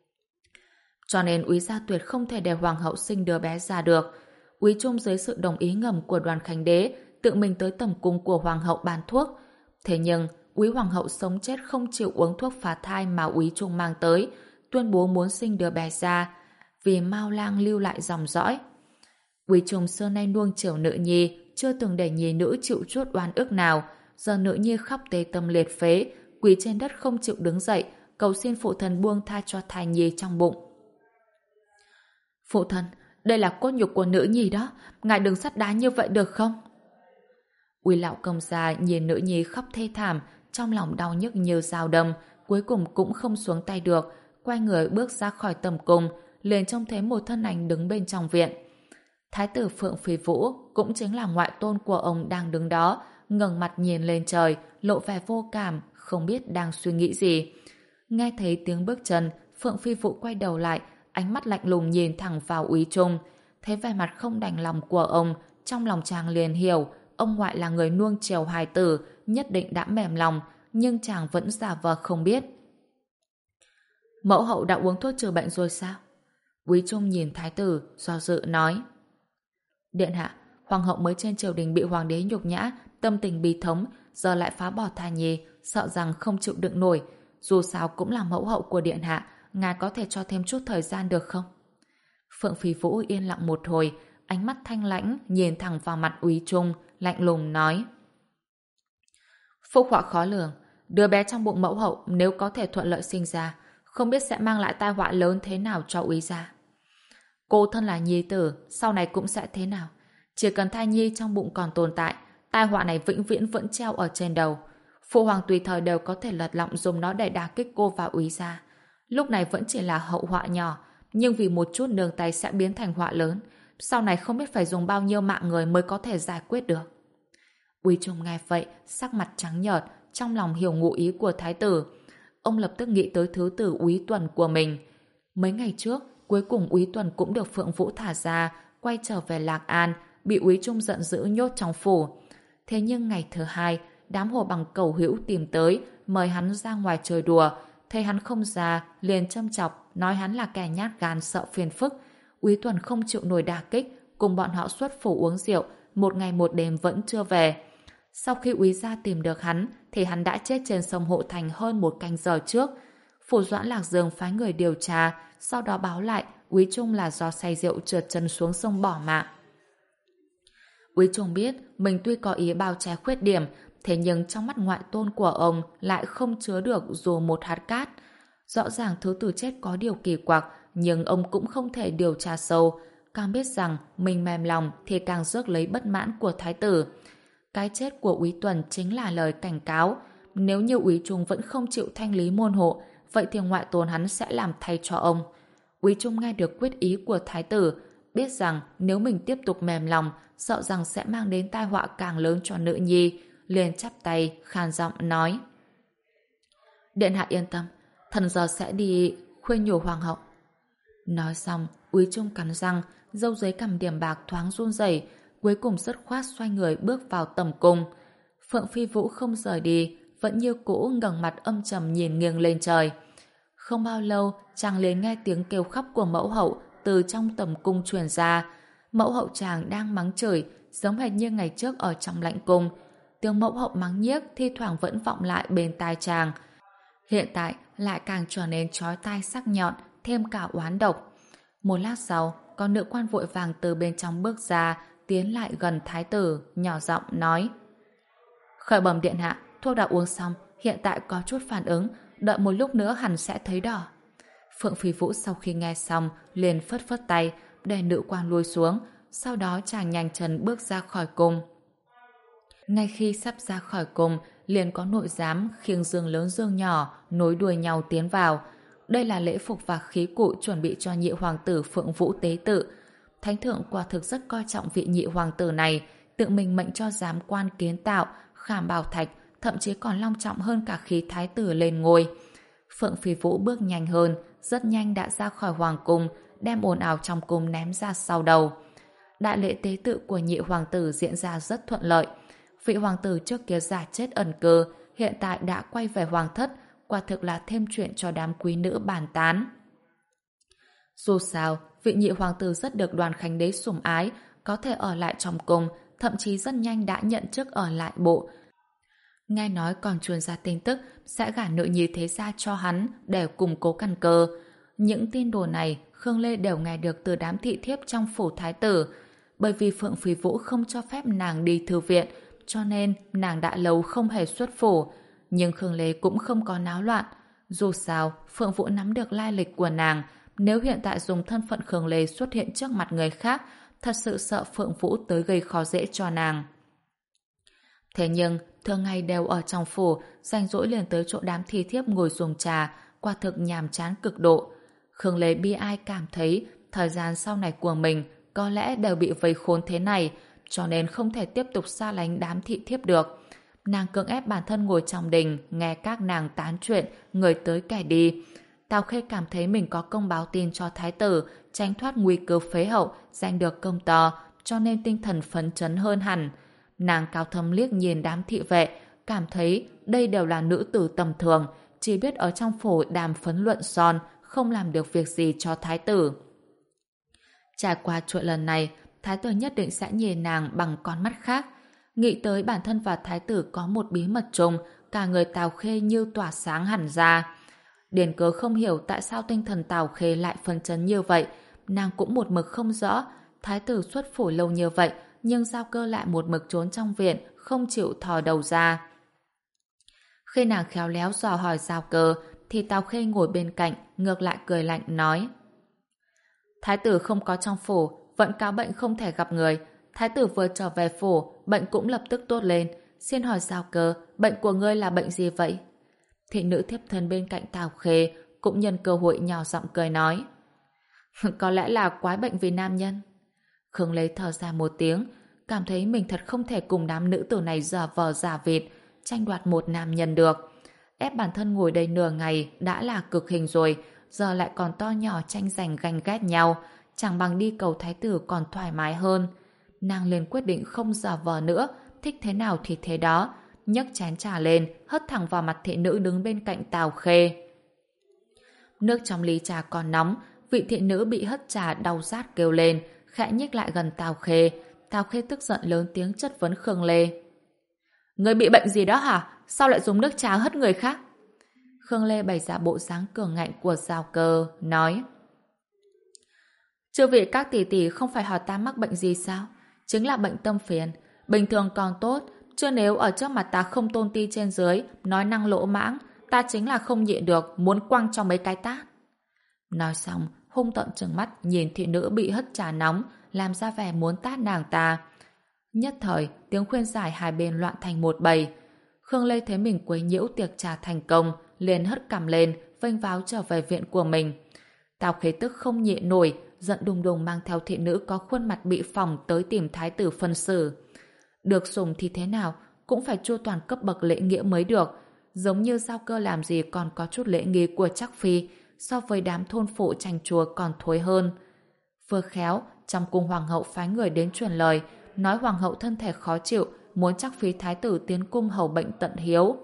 Cho nên úy gia tuyệt không thể để hoàng hậu sinh đứa bé ra được. Úy Trung dưới sự đồng ý ngầm của Đoan Khánh Đế tự mình tới tầm cung của hoàng hậu bàn thuốc. Thế nhưng úy hoàng hậu sống chết không chịu uống thuốc phá thai mà úy Trung mang tới, tuyên bố muốn sinh đứa bé ra vì Mao Lang lưu lại dòng dõi. Úy Trung xưa nay nuông chiều nữ nhi, chưa từng để nhi nữ chịu chút oan ức nào. Giờ nữ nhi khóc tê tâm liệt phế, quỳ trên đất không chịu đứng dậy, cầu xin phụ thân buông tha cho thai nhi trong bụng. Phụ thân, đây là cốt nhục của nữ nhi đó, ngài đừng sắt đá như vậy được không? Úy lão công gia nhìn nữ nhi khóc thê thảm, trong lòng đau nhức như dao đâm, cuối cùng cũng không xuống tay được, quay người bước ra khỏi tầm cung, liền trông thấy một thân ảnh đứng bên trong viện. Thái tử Phượng Phi Vũ cũng chính là ngoại tôn của ông đang đứng đó, ngẩng mặt nhìn lên trời, lộ vẻ vô cảm, không biết đang suy nghĩ gì. Nghe thấy tiếng bước chân, Phượng Phi Vũ quay đầu lại, ánh mắt lạnh lùng nhìn thẳng vào Úy Trung. Thấy vẻ mặt không đành lòng của ông, trong lòng chàng liền hiểu, ông ngoại là người nuông chiều hài tử, nhất định đã mềm lòng, nhưng chàng vẫn giả vờ không biết. Mẫu hậu đã uống thuốc trừ bệnh rồi sao? Úy Trung nhìn thái tử, do dự nói. Điện hạ, hoàng hậu mới trên triều đình bị hoàng đế nhục nhã, tâm tình bi thống, giờ lại phá bỏ thai nhi, sợ rằng không chịu đựng nổi. Dù sao cũng là mẫu hậu của điện hạ, ngài có thể cho thêm chút thời gian được không? Phượng Phi Vũ yên lặng một hồi, ánh mắt thanh lãnh nhìn thẳng vào mặt Úy Trung, lạnh lùng nói. Phúc họa khó lường, đứa bé trong bụng mẫu hậu nếu có thể thuận lợi sinh ra, không biết sẽ mang lại tai họa lớn thế nào cho úy gia. Cô thân là nhi tử, sau này cũng sẽ thế nào? Chỉ cần thai nhi trong bụng còn tồn tại, tai họa này vĩnh viễn vẫn treo ở trên đầu. Phụ hoàng tùy thời đều có thể lật lọng dùng nó để đả kích cô và úy gia. Lúc này vẫn chỉ là hậu họa nhỏ, nhưng vì một chút nương tay sẽ biến thành họa lớn. Sau này không biết phải dùng bao nhiêu mạng người mới có thể giải quyết được. Úy Trung nghe vậy, sắc mặt trắng nhợt, trong lòng hiểu ngụ ý của thái tử. Ông lập tức nghĩ tới thứ tử Úy Tuần của mình. Mấy ngày trước, cuối cùng Úy Tuần cũng được Phượng Vũ thả ra, quay trở về Lạc An, bị Úy Trung giận dữ nhốt trong phủ. Thế nhưng ngày thứ hai, đám hồ bằng cẩu hữu tìm tới, mời hắn ra ngoài chơi đùa. Thấy hắn không ra, liền châm chọc, nói hắn là kẻ nhát gan sợ phiền phức. Úy Tuần không chịu nổi đả kích, cùng bọn họ xuất phủ uống rượu, một ngày một đêm vẫn chưa về. Sau khi úy gia tìm được hắn, thì hắn đã chết trên sông Hộ Thành hơn một canh giờ trước. Phủ Doãn Lạc Dương phái người điều tra, sau đó báo lại Úy Trung là do say rượu trượt chân xuống sông bỏ mạng. Úy Trung biết mình tuy có ý bao che khuyết điểm, thế nhưng trong mắt ngoại tôn của ông lại không chứa được dù một hạt cát. Rõ ràng thứ tử chết có điều kỳ quặc, nhưng ông cũng không thể điều tra sâu. Càng biết rằng mình mềm lòng thì càng rước lấy bất mãn của thái tử. Cái chết của Úy Tuần chính là lời cảnh cáo. Nếu như Úy Trung vẫn không chịu thanh lý môn hộ, vậy thì ngoại tôn hắn sẽ làm thay cho ông. Úy Trung nghe được quyết ý của thái tử, biết rằng nếu mình tiếp tục mềm lòng, sợ rằng sẽ mang đến tai họa càng lớn cho nữ nhi, liền chắp tay, khan giọng nói: Điện hạ yên tâm, thần giờ sẽ đi khuyên nhủ hoàng hậu. Nói xong, Úy Trung cắn răng, râu dưới cằm điểm bạc thoáng run rẩy, cuối cùng dứt khoát xoay người bước vào tầm cung. Phượng Phi Vũ không rời đi, vẫn như cũ ngẩng mặt âm trầm nhìn nghiêng lên trời. Không bao lâu, chàng liền nghe tiếng kêu khóc của mẫu hậu từ trong tầm cung truyền ra. Mẫu hậu chàng đang mắng chửi, giống hệt như ngày trước ở trong lãnh cung. Tiếng mẫu hậu mắng nhiếc thi thoảng vẫn vọng lại bên tai chàng. Hiện tại lại càng trở nên chói tai sắc nhọn, thêm cả oán độc. Một lát sau, con nữ quan vội vàng từ bên trong bước ra, tiến lại gần thái tử, nhỏ giọng nói: Khởi bẩm điện hạ, thuốc đã uống xong, hiện tại có chút phản ứng, đợi một lúc nữa hẳn sẽ thấy đỏ. Phượng Phi Vũ sau khi nghe xong, liền phất phất tay, để nữ quan lui xuống, sau đó chàng nhanh chân bước ra khỏi cung. Ngay khi sắp ra khỏi cung, liền có nội giám khiêng giường lớn giường nhỏ, nối đuôi nhau tiến vào. Đây là lễ phục và khí cụ chuẩn bị cho nhị hoàng tử Phượng Vũ tế tự. Thánh thượng quả thực rất coi trọng vị nhị hoàng tử này, tự mình mệnh cho giám quan kiến tạo, khảm bảo thạch, thậm chí còn long trọng hơn cả khí thái tử lên ngôi. Phượng Phi Vũ bước nhanh hơn, rất nhanh đã ra khỏi hoàng cung, đem ồn ào trong cung ném ra sau đầu. Đại lễ tế tự của nhị hoàng tử diễn ra rất thuận lợi. Vị hoàng tử trước kia giả chết ẩn cư, hiện tại đã quay về hoàng thất, quả thực là thêm chuyện cho đám quý nữ bàn tán. Dù sao, vị nhị hoàng tử rất được Đoàn Khánh Đế sủng ái, có thể ở lại trong cung, thậm chí rất nhanh đã nhận chức ở lại bộ. Nghe nói còn truyền ra tin tức sẽ gả nữ nhi thế gia cho hắn để củng cố căn cơ. Những tin đồn này Khương Lê đều nghe được từ đám thị thiếp trong phủ thái tử. Bởi vì Phượng Phi Vũ không cho phép nàng đi thư viện, cho nên nàng đã lâu không hề xuất phủ. Nhưng Khương Lê cũng không có náo loạn. Dù sao, Phượng Vũ nắm được lai lịch của nàng. Nếu hiện tại dùng thân phận Khương Lê xuất hiện trước mặt người khác, thật sự sợ Phượng Vũ tới gây khó dễ cho nàng. Thế nhưng, thường ngày đều ở trong phủ, rảnh rỗi liền tới chỗ đám thi thiếp ngồi dùng trà, quả thực nhàm chán cực độ. Khương Lê bi ai cảm thấy thời gian sau này của mình có lẽ đều bị vây khốn thế này, cho nên không thể tiếp tục xa lánh đám thị thiếp được. Nàng cưỡng ép bản thân ngồi trong đình, nghe các nàng tán chuyện, người tới kẻ đi. Tào Khê cảm thấy mình có công báo tin cho thái tử, tránh thoát nguy cơ phế hậu, giành được công to, cho nên tinh thần phấn chấn hơn hẳn. Nàng cao thâm liếc nhìn đám thị vệ, cảm thấy đây đều là nữ tử tầm thường, chỉ biết ở trong phủ đàm phấn luận son, không làm được việc gì cho thái tử. Trải qua chuyện lần này, thái tử nhất định sẽ nhìn nàng bằng con mắt khác. Nghĩ tới bản thân và thái tử có một bí mật chung, cả người Tào Khê như tỏa sáng hẳn ra. Điền Cớ không hiểu tại sao tinh thần Tào Khê lại phấn chấn như vậy, nàng cũng một mực không rõ. Thái tử xuất phủ lâu như vậy, nhưng Giao Cơ lại một mực trốn trong viện, không chịu thò đầu ra. Khi nàng khéo léo dò hỏi Giao Cơ, thì Tào Khê ngồi bên cạnh, ngược lại cười lạnh nói: Thái tử không có trong phủ, vẫn cáo bệnh không thể gặp người. Thái tử vừa trở về phủ, bệnh cũng lập tức tốt lên. Xin hỏi Giao Cơ, bệnh của ngươi là bệnh gì vậy? Thị nữ thiếp thân bên cạnh Tào Khê cũng nhân cơ hội nhỏ giọng cười nói: Có lẽ là quái bệnh vì nam nhân. Khương Lê thở ra một tiếng, cảm thấy mình thật không thể cùng đám nữ tử này giả vờ giả vịt, tranh đoạt một nam nhân được. Ép bản thân ngồi đây nửa ngày đã là cực hình rồi, giờ lại còn to nhỏ tranh giành ganh ghét nhau, chẳng bằng đi cầu thái tử còn thoải mái hơn. Nàng liền quyết định không giả vờ nữa, thích thế nào thì thế đó, nhấc chén trà lên, hất thẳng vào mặt thị nữ đứng bên cạnh Tào Khê. Nước trong ly trà còn nóng, vị thị nữ bị hất trà đau rát kêu lên, khẽ nhích lại gần Tào Khê. Tào Khê tức giận lớn tiếng chất vấn Khương Lê: Người bị bệnh gì đó hả? Sao lại dùng nước trà hất người khác? Khương Lê bày ra bộ dáng cường ngạnh của Giao Cơ, nói: Chư vị các tỷ tỷ không phải hỏi ta mắc bệnh gì sao? Chính là bệnh tâm phiền. Bình thường còn tốt, chứ nếu ở trước mặt ta không tôn ti trên dưới, nói năng lỗ mãng, ta chính là không nhịn được, muốn quăng cho mấy cái tát. Nói xong, hung tợn trừng mắt nhìn thị nữ bị hất trà nóng, làm ra vẻ muốn tát nàng ta. Nhất thời, tiếng khuyên giải hai bên loạn thành một bầy. Khương Lê thấy mình quấy nhiễu tiệc trà thành công, liền hất cằm lên, vênh váo trở về viện của mình. Tào Khê tức không nhịn nổi, giận đùng đùng mang theo thị nữ có khuôn mặt bị phỏng tới tìm thái tử phân xử. Được sủng thì thế nào, cũng phải chu toàn cấp bậc lễ nghĩa mới được. Giống như Giao Cơ làm gì còn có chút lễ nghi của Trắc Phi, so với đám thôn phụ tranh chùa còn thối hơn. Vừa khéo, trong cung hoàng hậu phái người đến truyền lời, nói hoàng hậu thân thể khó chịu, muốn Trắc Phi thái tử tiến cung hầu bệnh tận hiếu.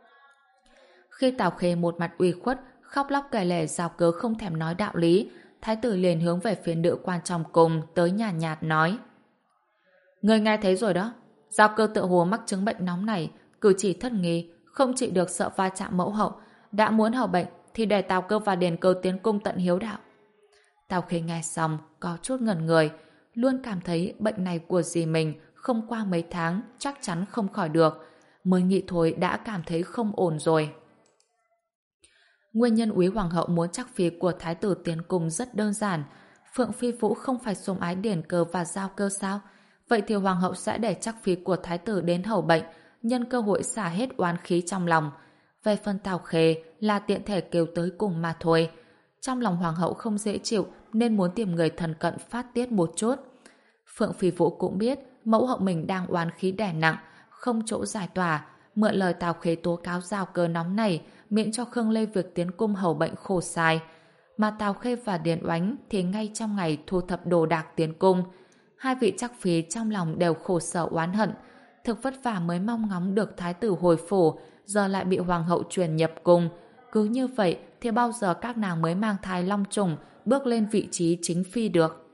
Khi Tào Khê một mặt uy khuất, khóc lóc kể lể Giao Cơ không thèm nói đạo lý, thái tử liền hướng về phía nữ quan trong cung tới nhàn nhạt, nhạt nói: Người nghe thấy rồi đó, Giao Cơ tựa hồ mắc chứng bệnh nóng này, cử chỉ thất nghi, không chịu được sợ va chạm mẫu hậu, đã muốn hầu bệnh thì để Tào Cơ và Điền Cơ tiến cung tận hiếu đạo. Tào Khê nghe xong có chút ngẩn người, luôn cảm thấy bệnh này của dì mình không qua mấy tháng chắc chắn không khỏi được, mới nghĩ thôi đã cảm thấy không ổn rồi. Nguyên nhân úy hoàng hậu muốn Trắc Phi của thái tử tiến cung rất đơn giản. Phượng Phi Vũ không phải sủng ái Điền Cơ và Giao Cơ sao? Vậy thì hoàng hậu sẽ để Trắc Phi của thái tử đến hầu bệnh, nhân cơ hội xả hết oán khí trong lòng. Về phần Tào Khê là tiện thể kêu tới cùng mà thôi. Trong lòng hoàng hậu không dễ chịu nên muốn tìm người thân cận phát tiết một chút. Phượng Phi Vũ cũng biết mẫu hậu mình đang oán khí đè nặng, không chỗ giải tỏa, mượn lời Tào Khê tố cáo Giao Cơ nóng này, miễn cho Khương Lê việc tiến cung hầu bệnh khổ sai. Mà Tào Khê và Điền Oánh thì ngay trong ngày thu thập đồ đạc tiến cung. Hai vị Trắc Phi trong lòng đều khổ sở oán hận, thực vất vả mới mong ngóng được thái tử hồi phủ, giờ lại bị hoàng hậu truyền nhập cung. Cứ như vậy thì bao giờ các nàng mới mang thai long trùng, bước lên vị trí chính phi được.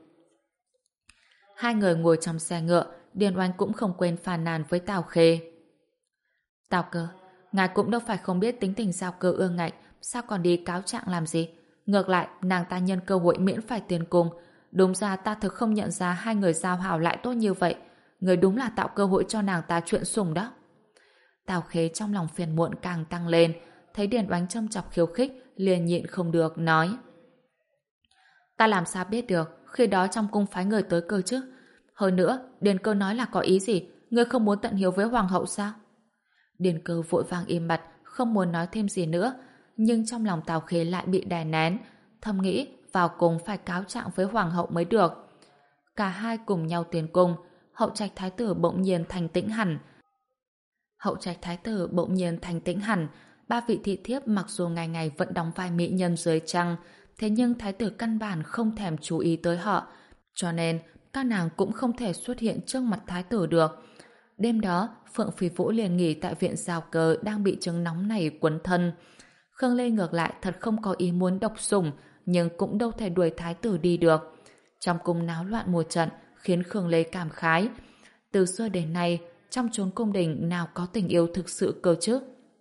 Hai người ngồi trong xe ngựa, Điền Oánh cũng không quên phàn nàn với Tào Khê. Tào Cơ, ngài cũng đâu phải không biết tính tình Giao Cơ ương ngạnh, sao còn đi cáo trạng làm gì? Ngược lại, nàng ta nhân cơ hội miễn phải tiền cung. Đúng ra ta thực không nhận ra hai người giao hảo lại tốt như vậy. Người đúng là tạo cơ hội cho nàng ta chuyện sủng đó. Tào Khê trong lòng phiền muộn càng tăng lên, thấy Điền Oánh châm chọc khiêu khích, liền nhịn không được, nói: Ta làm sao biết được, khi đó trong cung phái người tới cơ chứ? Hơn nữa, Điền Cơ nói là có ý gì? Ngươi không muốn tận hiếu với hoàng hậu sao? Điền Cơ vội vàng im bặt, không muốn nói thêm gì nữa, nhưng trong lòng Tào Khê lại bị đè nén, thầm nghĩ vào cùng phải cáo trạng với hoàng hậu mới được. Cả hai cùng nhau tiến cung, hậu trạch thái tử bỗng nhiên thành tĩnh hẳn. Hậu trạch thái tử bỗng nhiên thành tĩnh hẳn, ba vị thị thiếp mặc dù ngày ngày vẫn đóng vai mỹ nhân dưới trăng, thế nhưng thái tử căn bản không thèm chú ý tới họ, cho nên các nàng cũng không thể xuất hiện trước mặt thái tử được. Đêm đó, Phượng Phi Vũ liền nghỉ tại viện Giao Cơ đang bị chứng nóng này quấn thân. Khương Lê ngược lại thật không có ý muốn độc sủng, nhưng cũng đâu thể đuổi thái tử đi được. Trong cung náo loạn một trận khiến Khương Lê cảm khái. Từ xưa đến nay, trong chốn cung đình nào có tình yêu thực sự cơ chứ?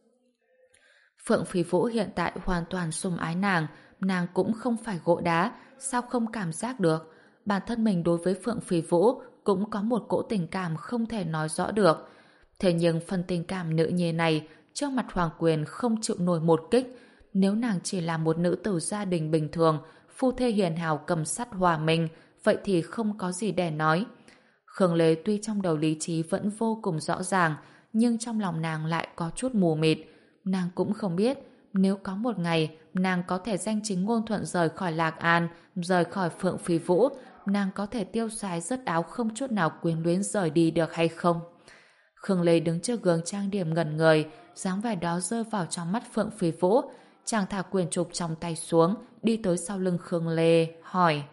Phượng Phi Vũ hiện tại hoàn toàn sủng ái nàng, nàng cũng không phải gỗ đá, sao không cảm giác được? Bản thân mình đối với Phượng Phi Vũ cũng có một cỗ tình cảm không thể nói rõ được. Thế nhưng phần tình cảm nữ nhi này trước mặt hoàng quyền không chịu nổi một kích. Nếu nàng chỉ là một nữ tử gia đình bình thường, phu thê hiền hào cầm sắt hòa mình, vậy thì không có gì để nói. Khương Lê tuy trong đầu lý trí vẫn vô cùng rõ ràng, nhưng trong lòng nàng lại có chút mù mịt. Nàng cũng không biết, nếu có một ngày nàng có thể danh chính ngôn thuận rời khỏi Lạc An, rời khỏi Phượng Phi Vũ, nàng có thể tiêu xài dứt áo không chút nào quyến luyến rời đi được hay không? Khương Lê đứng trước gương trang điểm ngẩn người, dáng vẻ đó rơi vào trong mắt Phượng Phi Vũ. Chàng thả quyển trục trong tay xuống, đi tới sau lưng Khương Lê, hỏi: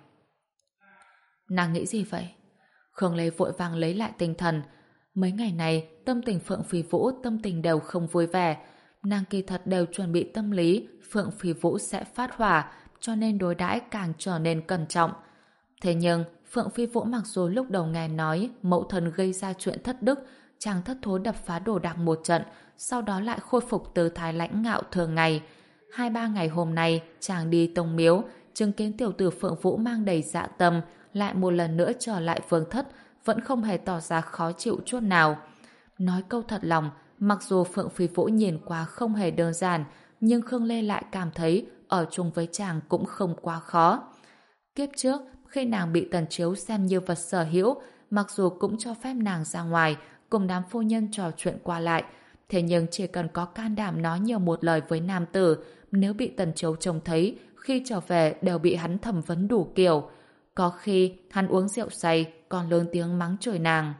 nàng nghĩ gì vậy? Khương Lê vội vàng lấy lại tinh thần. Mấy ngày này, tâm tình Phượng Phi Vũ tâm tình đều không vui vẻ. Nàng kỳ thật đều chuẩn bị tâm lý Phượng Phi Vũ sẽ phát hỏa, cho nên đối đãi càng trở nên cẩn trọng. Thế nhưng, Phượng Phi Vũ mặc dù lúc đầu nghe nói mẫu thân gây ra chuyện thất đức, chàng thất thố đập phá đồ đạc một trận, sau đó lại khôi phục tư thái lãnh ngạo thường ngày. Hai ba ngày hôm nay, chàng đi tông miếu, chứng kiến tiểu tử Phượng Vũ mang đầy dạ tâm, lại một lần nữa trở lại vương thất, vẫn không hề tỏ ra khó chịu chút nào. Nói câu thật lòng, mặc dù Phượng Phi Vũ nhìn qua không hề đơn giản, nhưng Khương Lê lại cảm thấy ở chung với chàng cũng không quá khó. Kiếp trước, khi nàng bị Tần Chiếu xem như vật sở hữu, mặc dù cũng cho phép nàng ra ngoài, cùng đám phu nhân trò chuyện qua lại, thế nhưng chỉ cần có can đảm nói nhiều một lời với nam tử, nếu bị Tần Chiếu trông thấy, khi trở về đều bị hắn thẩm vấn đủ kiểu. Có khi hắn uống rượu say còn lớn tiếng mắng chửi nàng.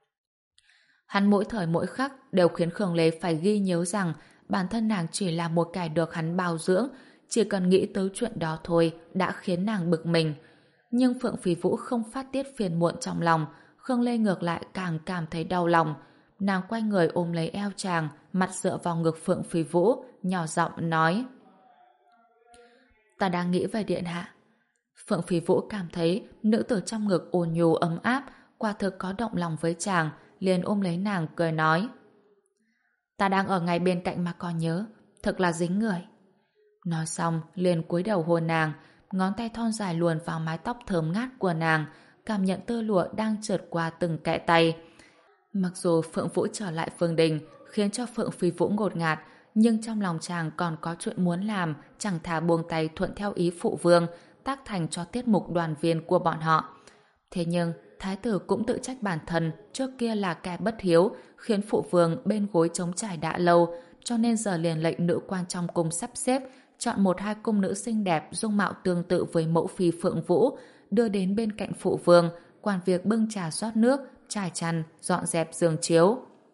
Hắn mỗi thời mỗi khắc đều khiến Khương Lê phải ghi nhớ rằng bản thân nàng chỉ là một kẻ được hắn bao dưỡng, chỉ cần nghĩ tới chuyện đó thôi đã khiến nàng bực mình. Nhưng Phượng Phi Vũ không phát tiết phiền muộn trong lòng, Khương Lê ngược lại càng cảm thấy đau lòng. Nàng quay người ôm lấy eo chàng, mặt dựa vào ngực Phượng Phi Vũ, nhỏ giọng nói: ta đang nghĩ về điện hạ. Phượng Phi Vũ cảm thấy nữ tử trong ngực ôn nhu ấm áp, quả thực có động lòng với chàng, liền ôm lấy nàng cười nói: ta đang ở ngay bên cạnh mà còn nhớ, thật là dính người. Nói xong liền cúi đầu hôn nàng, ngón tay thon dài luồn vào mái tóc thơm ngát của nàng, cảm nhận tơ lụa đang trượt qua từng kẽ tay. Mặc dù Phượng Vũ trở lại Phương Đình khiến cho Phượng Phi Vũ ngột ngạt, nhưng trong lòng chàng còn có chuyện muốn làm, chẳng thà buông tay thuận theo ý phụ vương, tác thành cho tiết mục đoàn viên của bọn họ. Thế nhưng thái tử cũng tự trách bản thân trước kia là kẻ bất hiếu, khiến phụ vương bên gối chống trải đã lâu, cho nên giờ liền lệnh nữ quan trong cung sắp xếp chọn một hai cung nữ xinh đẹp dung mạo tương tự với mẫu phi Phượng Vũ, đưa đến bên cạnh phụ vương, quản việc bưng trà rót nước, trải chăn, dọn dẹp giường chiếu.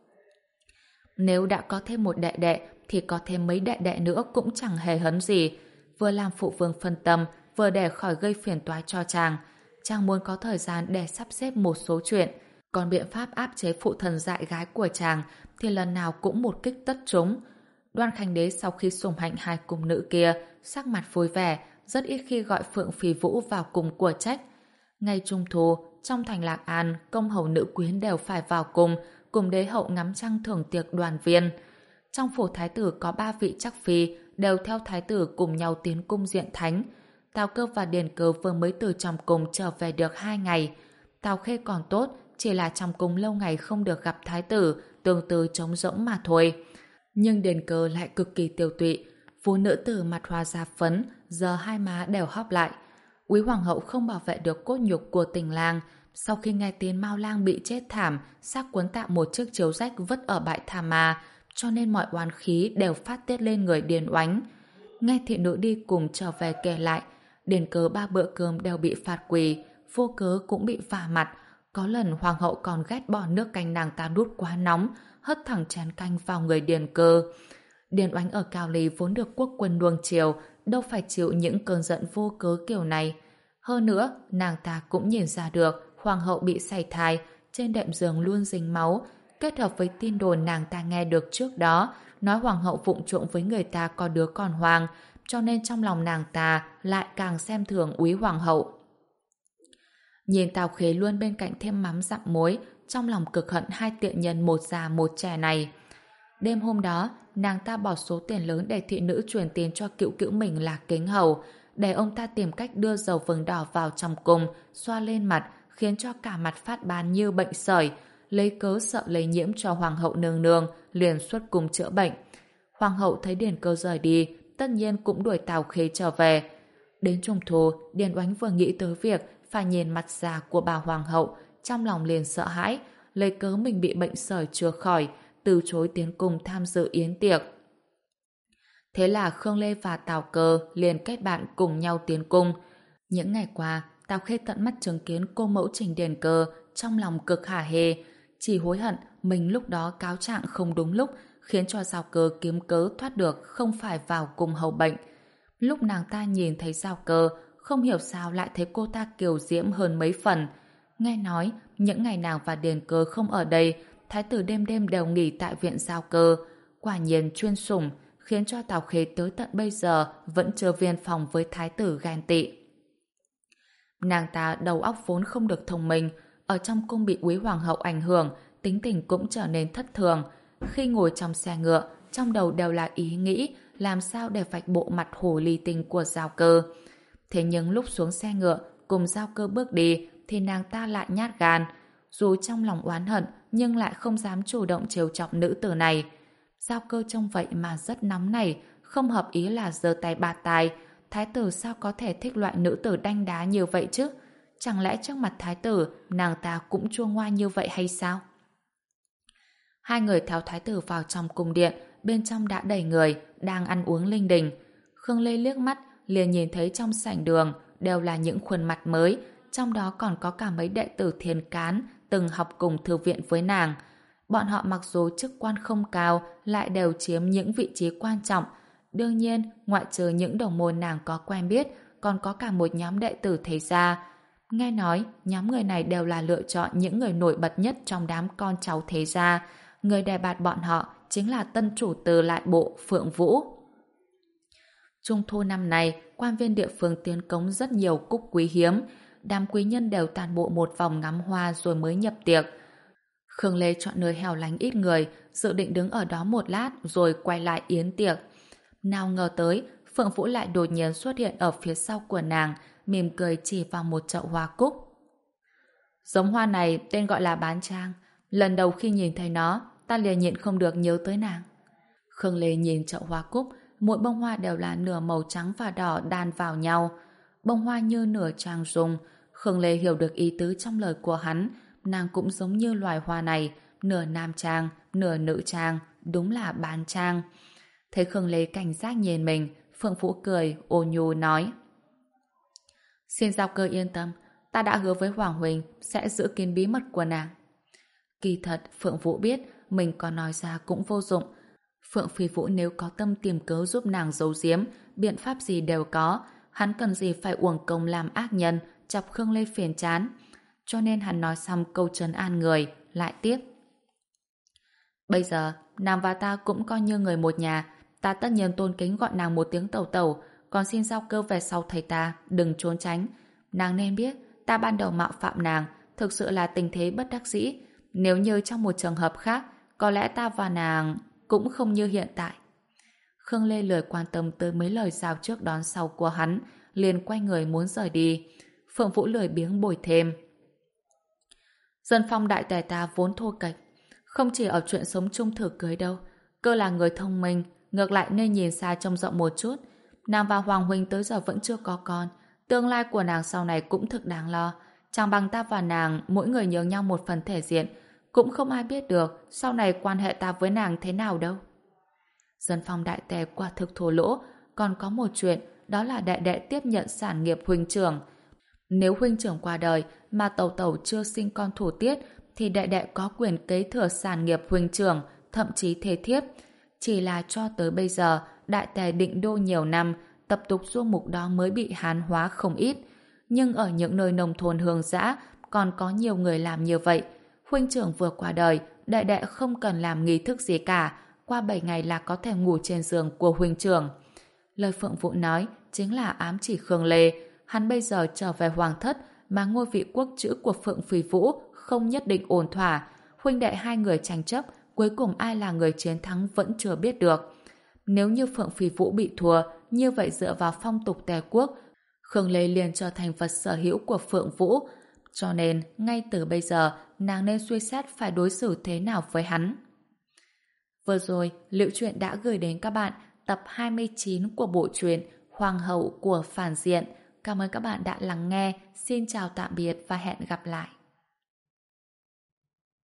Nếu đã có thêm một đệ đệ thì có thêm mấy đệ đệ nữa cũng chẳng hề hấn gì, vừa làm phụ vương phân tâm, vừa để khỏi gây phiền toái cho chàng. Chàng muốn có thời gian để sắp xếp một số chuyện, còn biện pháp áp chế phụ thần dại gái của chàng thì lần nào cũng một kích tất trúng. Đoan Khánh Đế sau khi sủng hạnh hai cung nữ kia, sắc mặt vui vẻ, rất ít khi gọi Phượng Phi Vũ vào cùng của trách. Ngày trung thu, trong thành Lạc An, công hầu nữ quyến đều phải vào cùng, cùng đế hậu ngắm trăng thưởng tiệc đoàn viên. Trong phủ thái tử có ba vị chắc phi, đều theo thái tử cùng nhau tiến cung diện thánh. Tào Cơ và Điền Cơ vừa mới từ trong cung trở về được hai ngày. Tào Khê còn tốt, chỉ là trong cung lâu ngày không được gặp thái tử, tương tự trống rỗng mà thôi. Nhưng Điền Cơ lại cực kỳ tiêu tụy, vốn nữ tử mặt hoa da phấn, giờ hai má đều hóp lại. Quý hoàng hậu không bảo vệ được cốt nhục của tình lang, sau khi nghe tin Mao Lang bị chết thảm, xác cuốn tạm một chiếc chiếu rách vứt ở bãi Tha Ma, cho nên mọi oán khí đều phát tiết lên người Điền Oánh. Nghe thị nữ đi cùng trở về kể lại, Điền Cơ ba bữa cơm đều bị phạt quỳ, vô cớ cũng bị vả mặt. Có lần hoàng hậu còn ghét bỏ nước canh nàng ta đút quá nóng, hất thẳng chén canh vào người Điền Cơ. Điền Oánh ở Cao Ly vốn được quốc quân nuông chiều, đâu phải chịu những cơn giận vô cớ kiểu này. Hơn nữa, nàng ta cũng nhìn ra được hoàng hậu bị sảy thai, trên đệm giường luôn dính máu, kết hợp với tin đồn nàng ta nghe được trước đó, nói hoàng hậu vụng trộm với người ta có đứa con hoang, cho nên trong lòng nàng ta lại càng xem thường úy hoàng hậu. Nhìn Tào Khế luôn bên cạnh thêm mắm dặm muối, trong lòng cực hận hai tiện nhân một già một trẻ này. Đêm hôm đó, nàng ta bỏ số tiền lớn để thị nữ truyền tiền cho cữu cữu mình là Kính Hầu, để ông ta tìm cách đưa dầu vừng đỏ vào trong cung, xoa lên mặt, khiến cho cả mặt phát ban như bệnh sởi, lấy cớ sợ lây nhiễm cho hoàng hậu nương nương, liền xuất cung chữa bệnh. Hoàng hậu thấy Điền Cơ rời đi, tất nhiên cũng đuổi Tào Khê trở về. Đến trung thu, Điền Oánh vừa nghĩ tới việc phải nhìn mặt già của bà hoàng hậu, trong lòng liền sợ hãi, lấy cớ mình bị bệnh sởi chưa khỏi, từ chối tiến cung tham dự yến tiệc. Thế là Khương Lê và Tào Cơ liền kết bạn cùng nhau tiến cung. Những ngày qua, Tào Khê tận mắt chứng kiến cô mẫu Trình Điền Cơ, trong lòng cực hả hê, chỉ hối hận mình lúc đó cáo trạng không đúng lúc, khiến cho Giao Cơ kiếm cớ thoát được không phải vào cung hầu bệnh. Lúc nàng ta nhìn thấy Giao Cơ, không hiểu sao lại thấy cô ta kiều diễm hơn mấy phần. Nghe nói, những ngày nàng và Điền Cơ không ở đây, thái tử đêm đêm đều nghỉ tại viện Giao Cơ. Quả nhiên chuyên sủng, khiến cho Tào Khê tới tận bây giờ vẫn chưa viên phòng với thái tử ghen tị. Nàng ta đầu óc vốn không được thông minh, ở trong cung bị quý hoàng hậu ảnh hưởng, tính tình cũng trở nên thất thường. Khi ngồi trong xe ngựa, trong đầu đều là ý nghĩ làm sao để vạch bộ mặt hồ ly tinh của Giao Cơ. Thế nhưng lúc xuống xe ngựa, cùng Giao Cơ bước đi, thì nàng ta lại nhát gan. Dù trong lòng oán hận, nhưng lại không dám chủ động trêu chọc nữ tử này. Giao Cơ trông vậy mà rất nóng nảy, không hợp ý là giơ tay bạt tai. Thái tử sao có thể thích loại nữ tử đanh đá như vậy chứ? Chẳng lẽ trước mặt thái tử, nàng ta cũng chua ngoa như vậy hay sao? Hai người theo thái tử vào trong cung điện, bên trong đã đầy người, đang ăn uống linh đình. Khương Lê liếc mắt, liền nhìn thấy trong sảnh đường đều là những khuôn mặt mới, trong đó còn có cả mấy đệ tử Thiên Cán từng học cùng thư viện với nàng. Bọn họ mặc dù chức quan không cao, lại đều chiếm những vị trí quan trọng. Đương nhiên, ngoại trừ những đồng môn nàng có quen biết, còn có cả một nhóm đệ tử thế gia. Nghe nói, nhóm người này đều là lựa chọn những người nổi bật nhất trong đám con cháu thế gia. Người đề bạt bọn họ chính là tân chủ từ lại bộ Phượng Vũ. Trung thu năm nay, quan viên địa phương tiến cống rất nhiều cúc quý hiếm. Đám quý nhân đều tàn bộ một vòng ngắm hoa rồi mới nhập tiệc. Khương Lê chọn nơi hẻo lánh ít người, dự định đứng ở đó một lát rồi quay lại yến tiệc. Nào ngờ tới, Phượng Vũ lại đột nhiên xuất hiện ở phía sau của nàng, mỉm cười chỉ vào một chậu hoa cúc. Giống hoa này tên gọi là bán trang. Lần đầu khi nhìn thấy nó, ta liền nhịn không được nhớ tới nàng. Khương Lê nhìn chậu hoa cúc, mỗi bông hoa đều là nửa màu trắng và đỏ đan vào nhau. Bông hoa như nửa trang dung. Khương Lê hiểu được ý tứ trong lời của hắn, nàng cũng giống như loài hoa này, nửa nam trang, nửa nữ trang, đúng là bán trang. Thấy Khương Lê cảnh giác nhìn mình, Phượng Vũ cười, ô nhu nói: Xin Giao Cơ yên tâm, ta đã hứa với Hoàng Huynh sẽ giữ kín bí mật của nàng. Kỳ thật, Phượng Vũ biết mình có nói ra cũng vô dụng. Phượng Phi Vũ nếu có tâm tìm cớ giúp nàng giấu giếm, biện pháp gì đều có, hắn cần gì phải uổng công làm ác nhân, chọc Khương Lê phiền chán. Cho nên hắn nói xong câu trấn an người, lại tiếp: Bây giờ, nàng và ta cũng coi như người một nhà, ta tất nhiên tôn kính gọi nàng một tiếng tẩu tẩu, còn xin Giao Cơ về sau thầy ta, đừng trốn tránh. Nàng nên biết, ta ban đầu mạo phạm nàng, thực sự là tình thế bất đắc dĩ. Nếu như trong một trường hợp khác, có lẽ ta và nàng cũng không như hiện tại. Khương Lê lười quan tâm tới mấy lời giao trước đón sau của hắn, liền quay người muốn rời đi. Phượng Vũ lười biếng bồi thêm: Dân phong đại tề ta vốn thô kệch, không chỉ ở chuyện sống chung thử cưới đâu. Cơ là người thông minh, ngược lại nên nhìn xa trông rộng một chút. Nàng và Hoàng Huynh tới giờ vẫn chưa có con, tương lai của nàng sau này cũng thực đáng lo. Chẳng bằng ta và nàng mỗi người nhường nhau một phần thể diện, cũng không ai biết được sau này quan hệ ta với nàng thế nào đâu. Dân phong đại tề quả thực thua lỗ. Còn có một chuyện, đó là đệ đệ tiếp nhận sản nghiệp huynh trưởng. Nếu huynh trưởng qua đời mà tẩu tẩu chưa sinh con thủ tiết, thì đệ đệ có quyền kế thừa sản nghiệp huynh trưởng, thậm chí thê thiếp. Chỉ là cho tới bây giờ, đại tề định đô nhiều năm, tập tục du mục đó mới bị hán hóa không ít. Nhưng ở những nơi nông thôn hương dã, còn có nhiều người làm như vậy. Huynh trưởng vừa qua đời, đệ đệ không cần làm nghi thức gì cả, qua bảy ngày là có thể ngủ trên giường của huynh trưởng. Lời Phượng Vũ nói chính là ám chỉ Khương Lê. Hắn bây giờ trở về hoàng thất, mà ngôi vị quốc chữ của Phượng Phi Vũ không nhất định ổn thỏa. Huynh đệ hai người tranh chấp, cuối cùng ai là người chiến thắng vẫn chưa biết được. Nếu như Phượng Phi Vũ bị thua, như vậy dựa vào phong tục Tề quốc, Khương Lê liền trở thành vật sở hữu của Phượng Vũ. Cho nên, ngay từ bây giờ, nàng nên suy xét phải đối xử thế nào với hắn. Vừa rồi, Liễu Chuyện đã gửi đến các bạn tập hai mươi chín của bộ truyện Hoàng hậu của phản diện. Cảm ơn các bạn đã lắng nghe. Xin chào tạm biệt và hẹn gặp lại.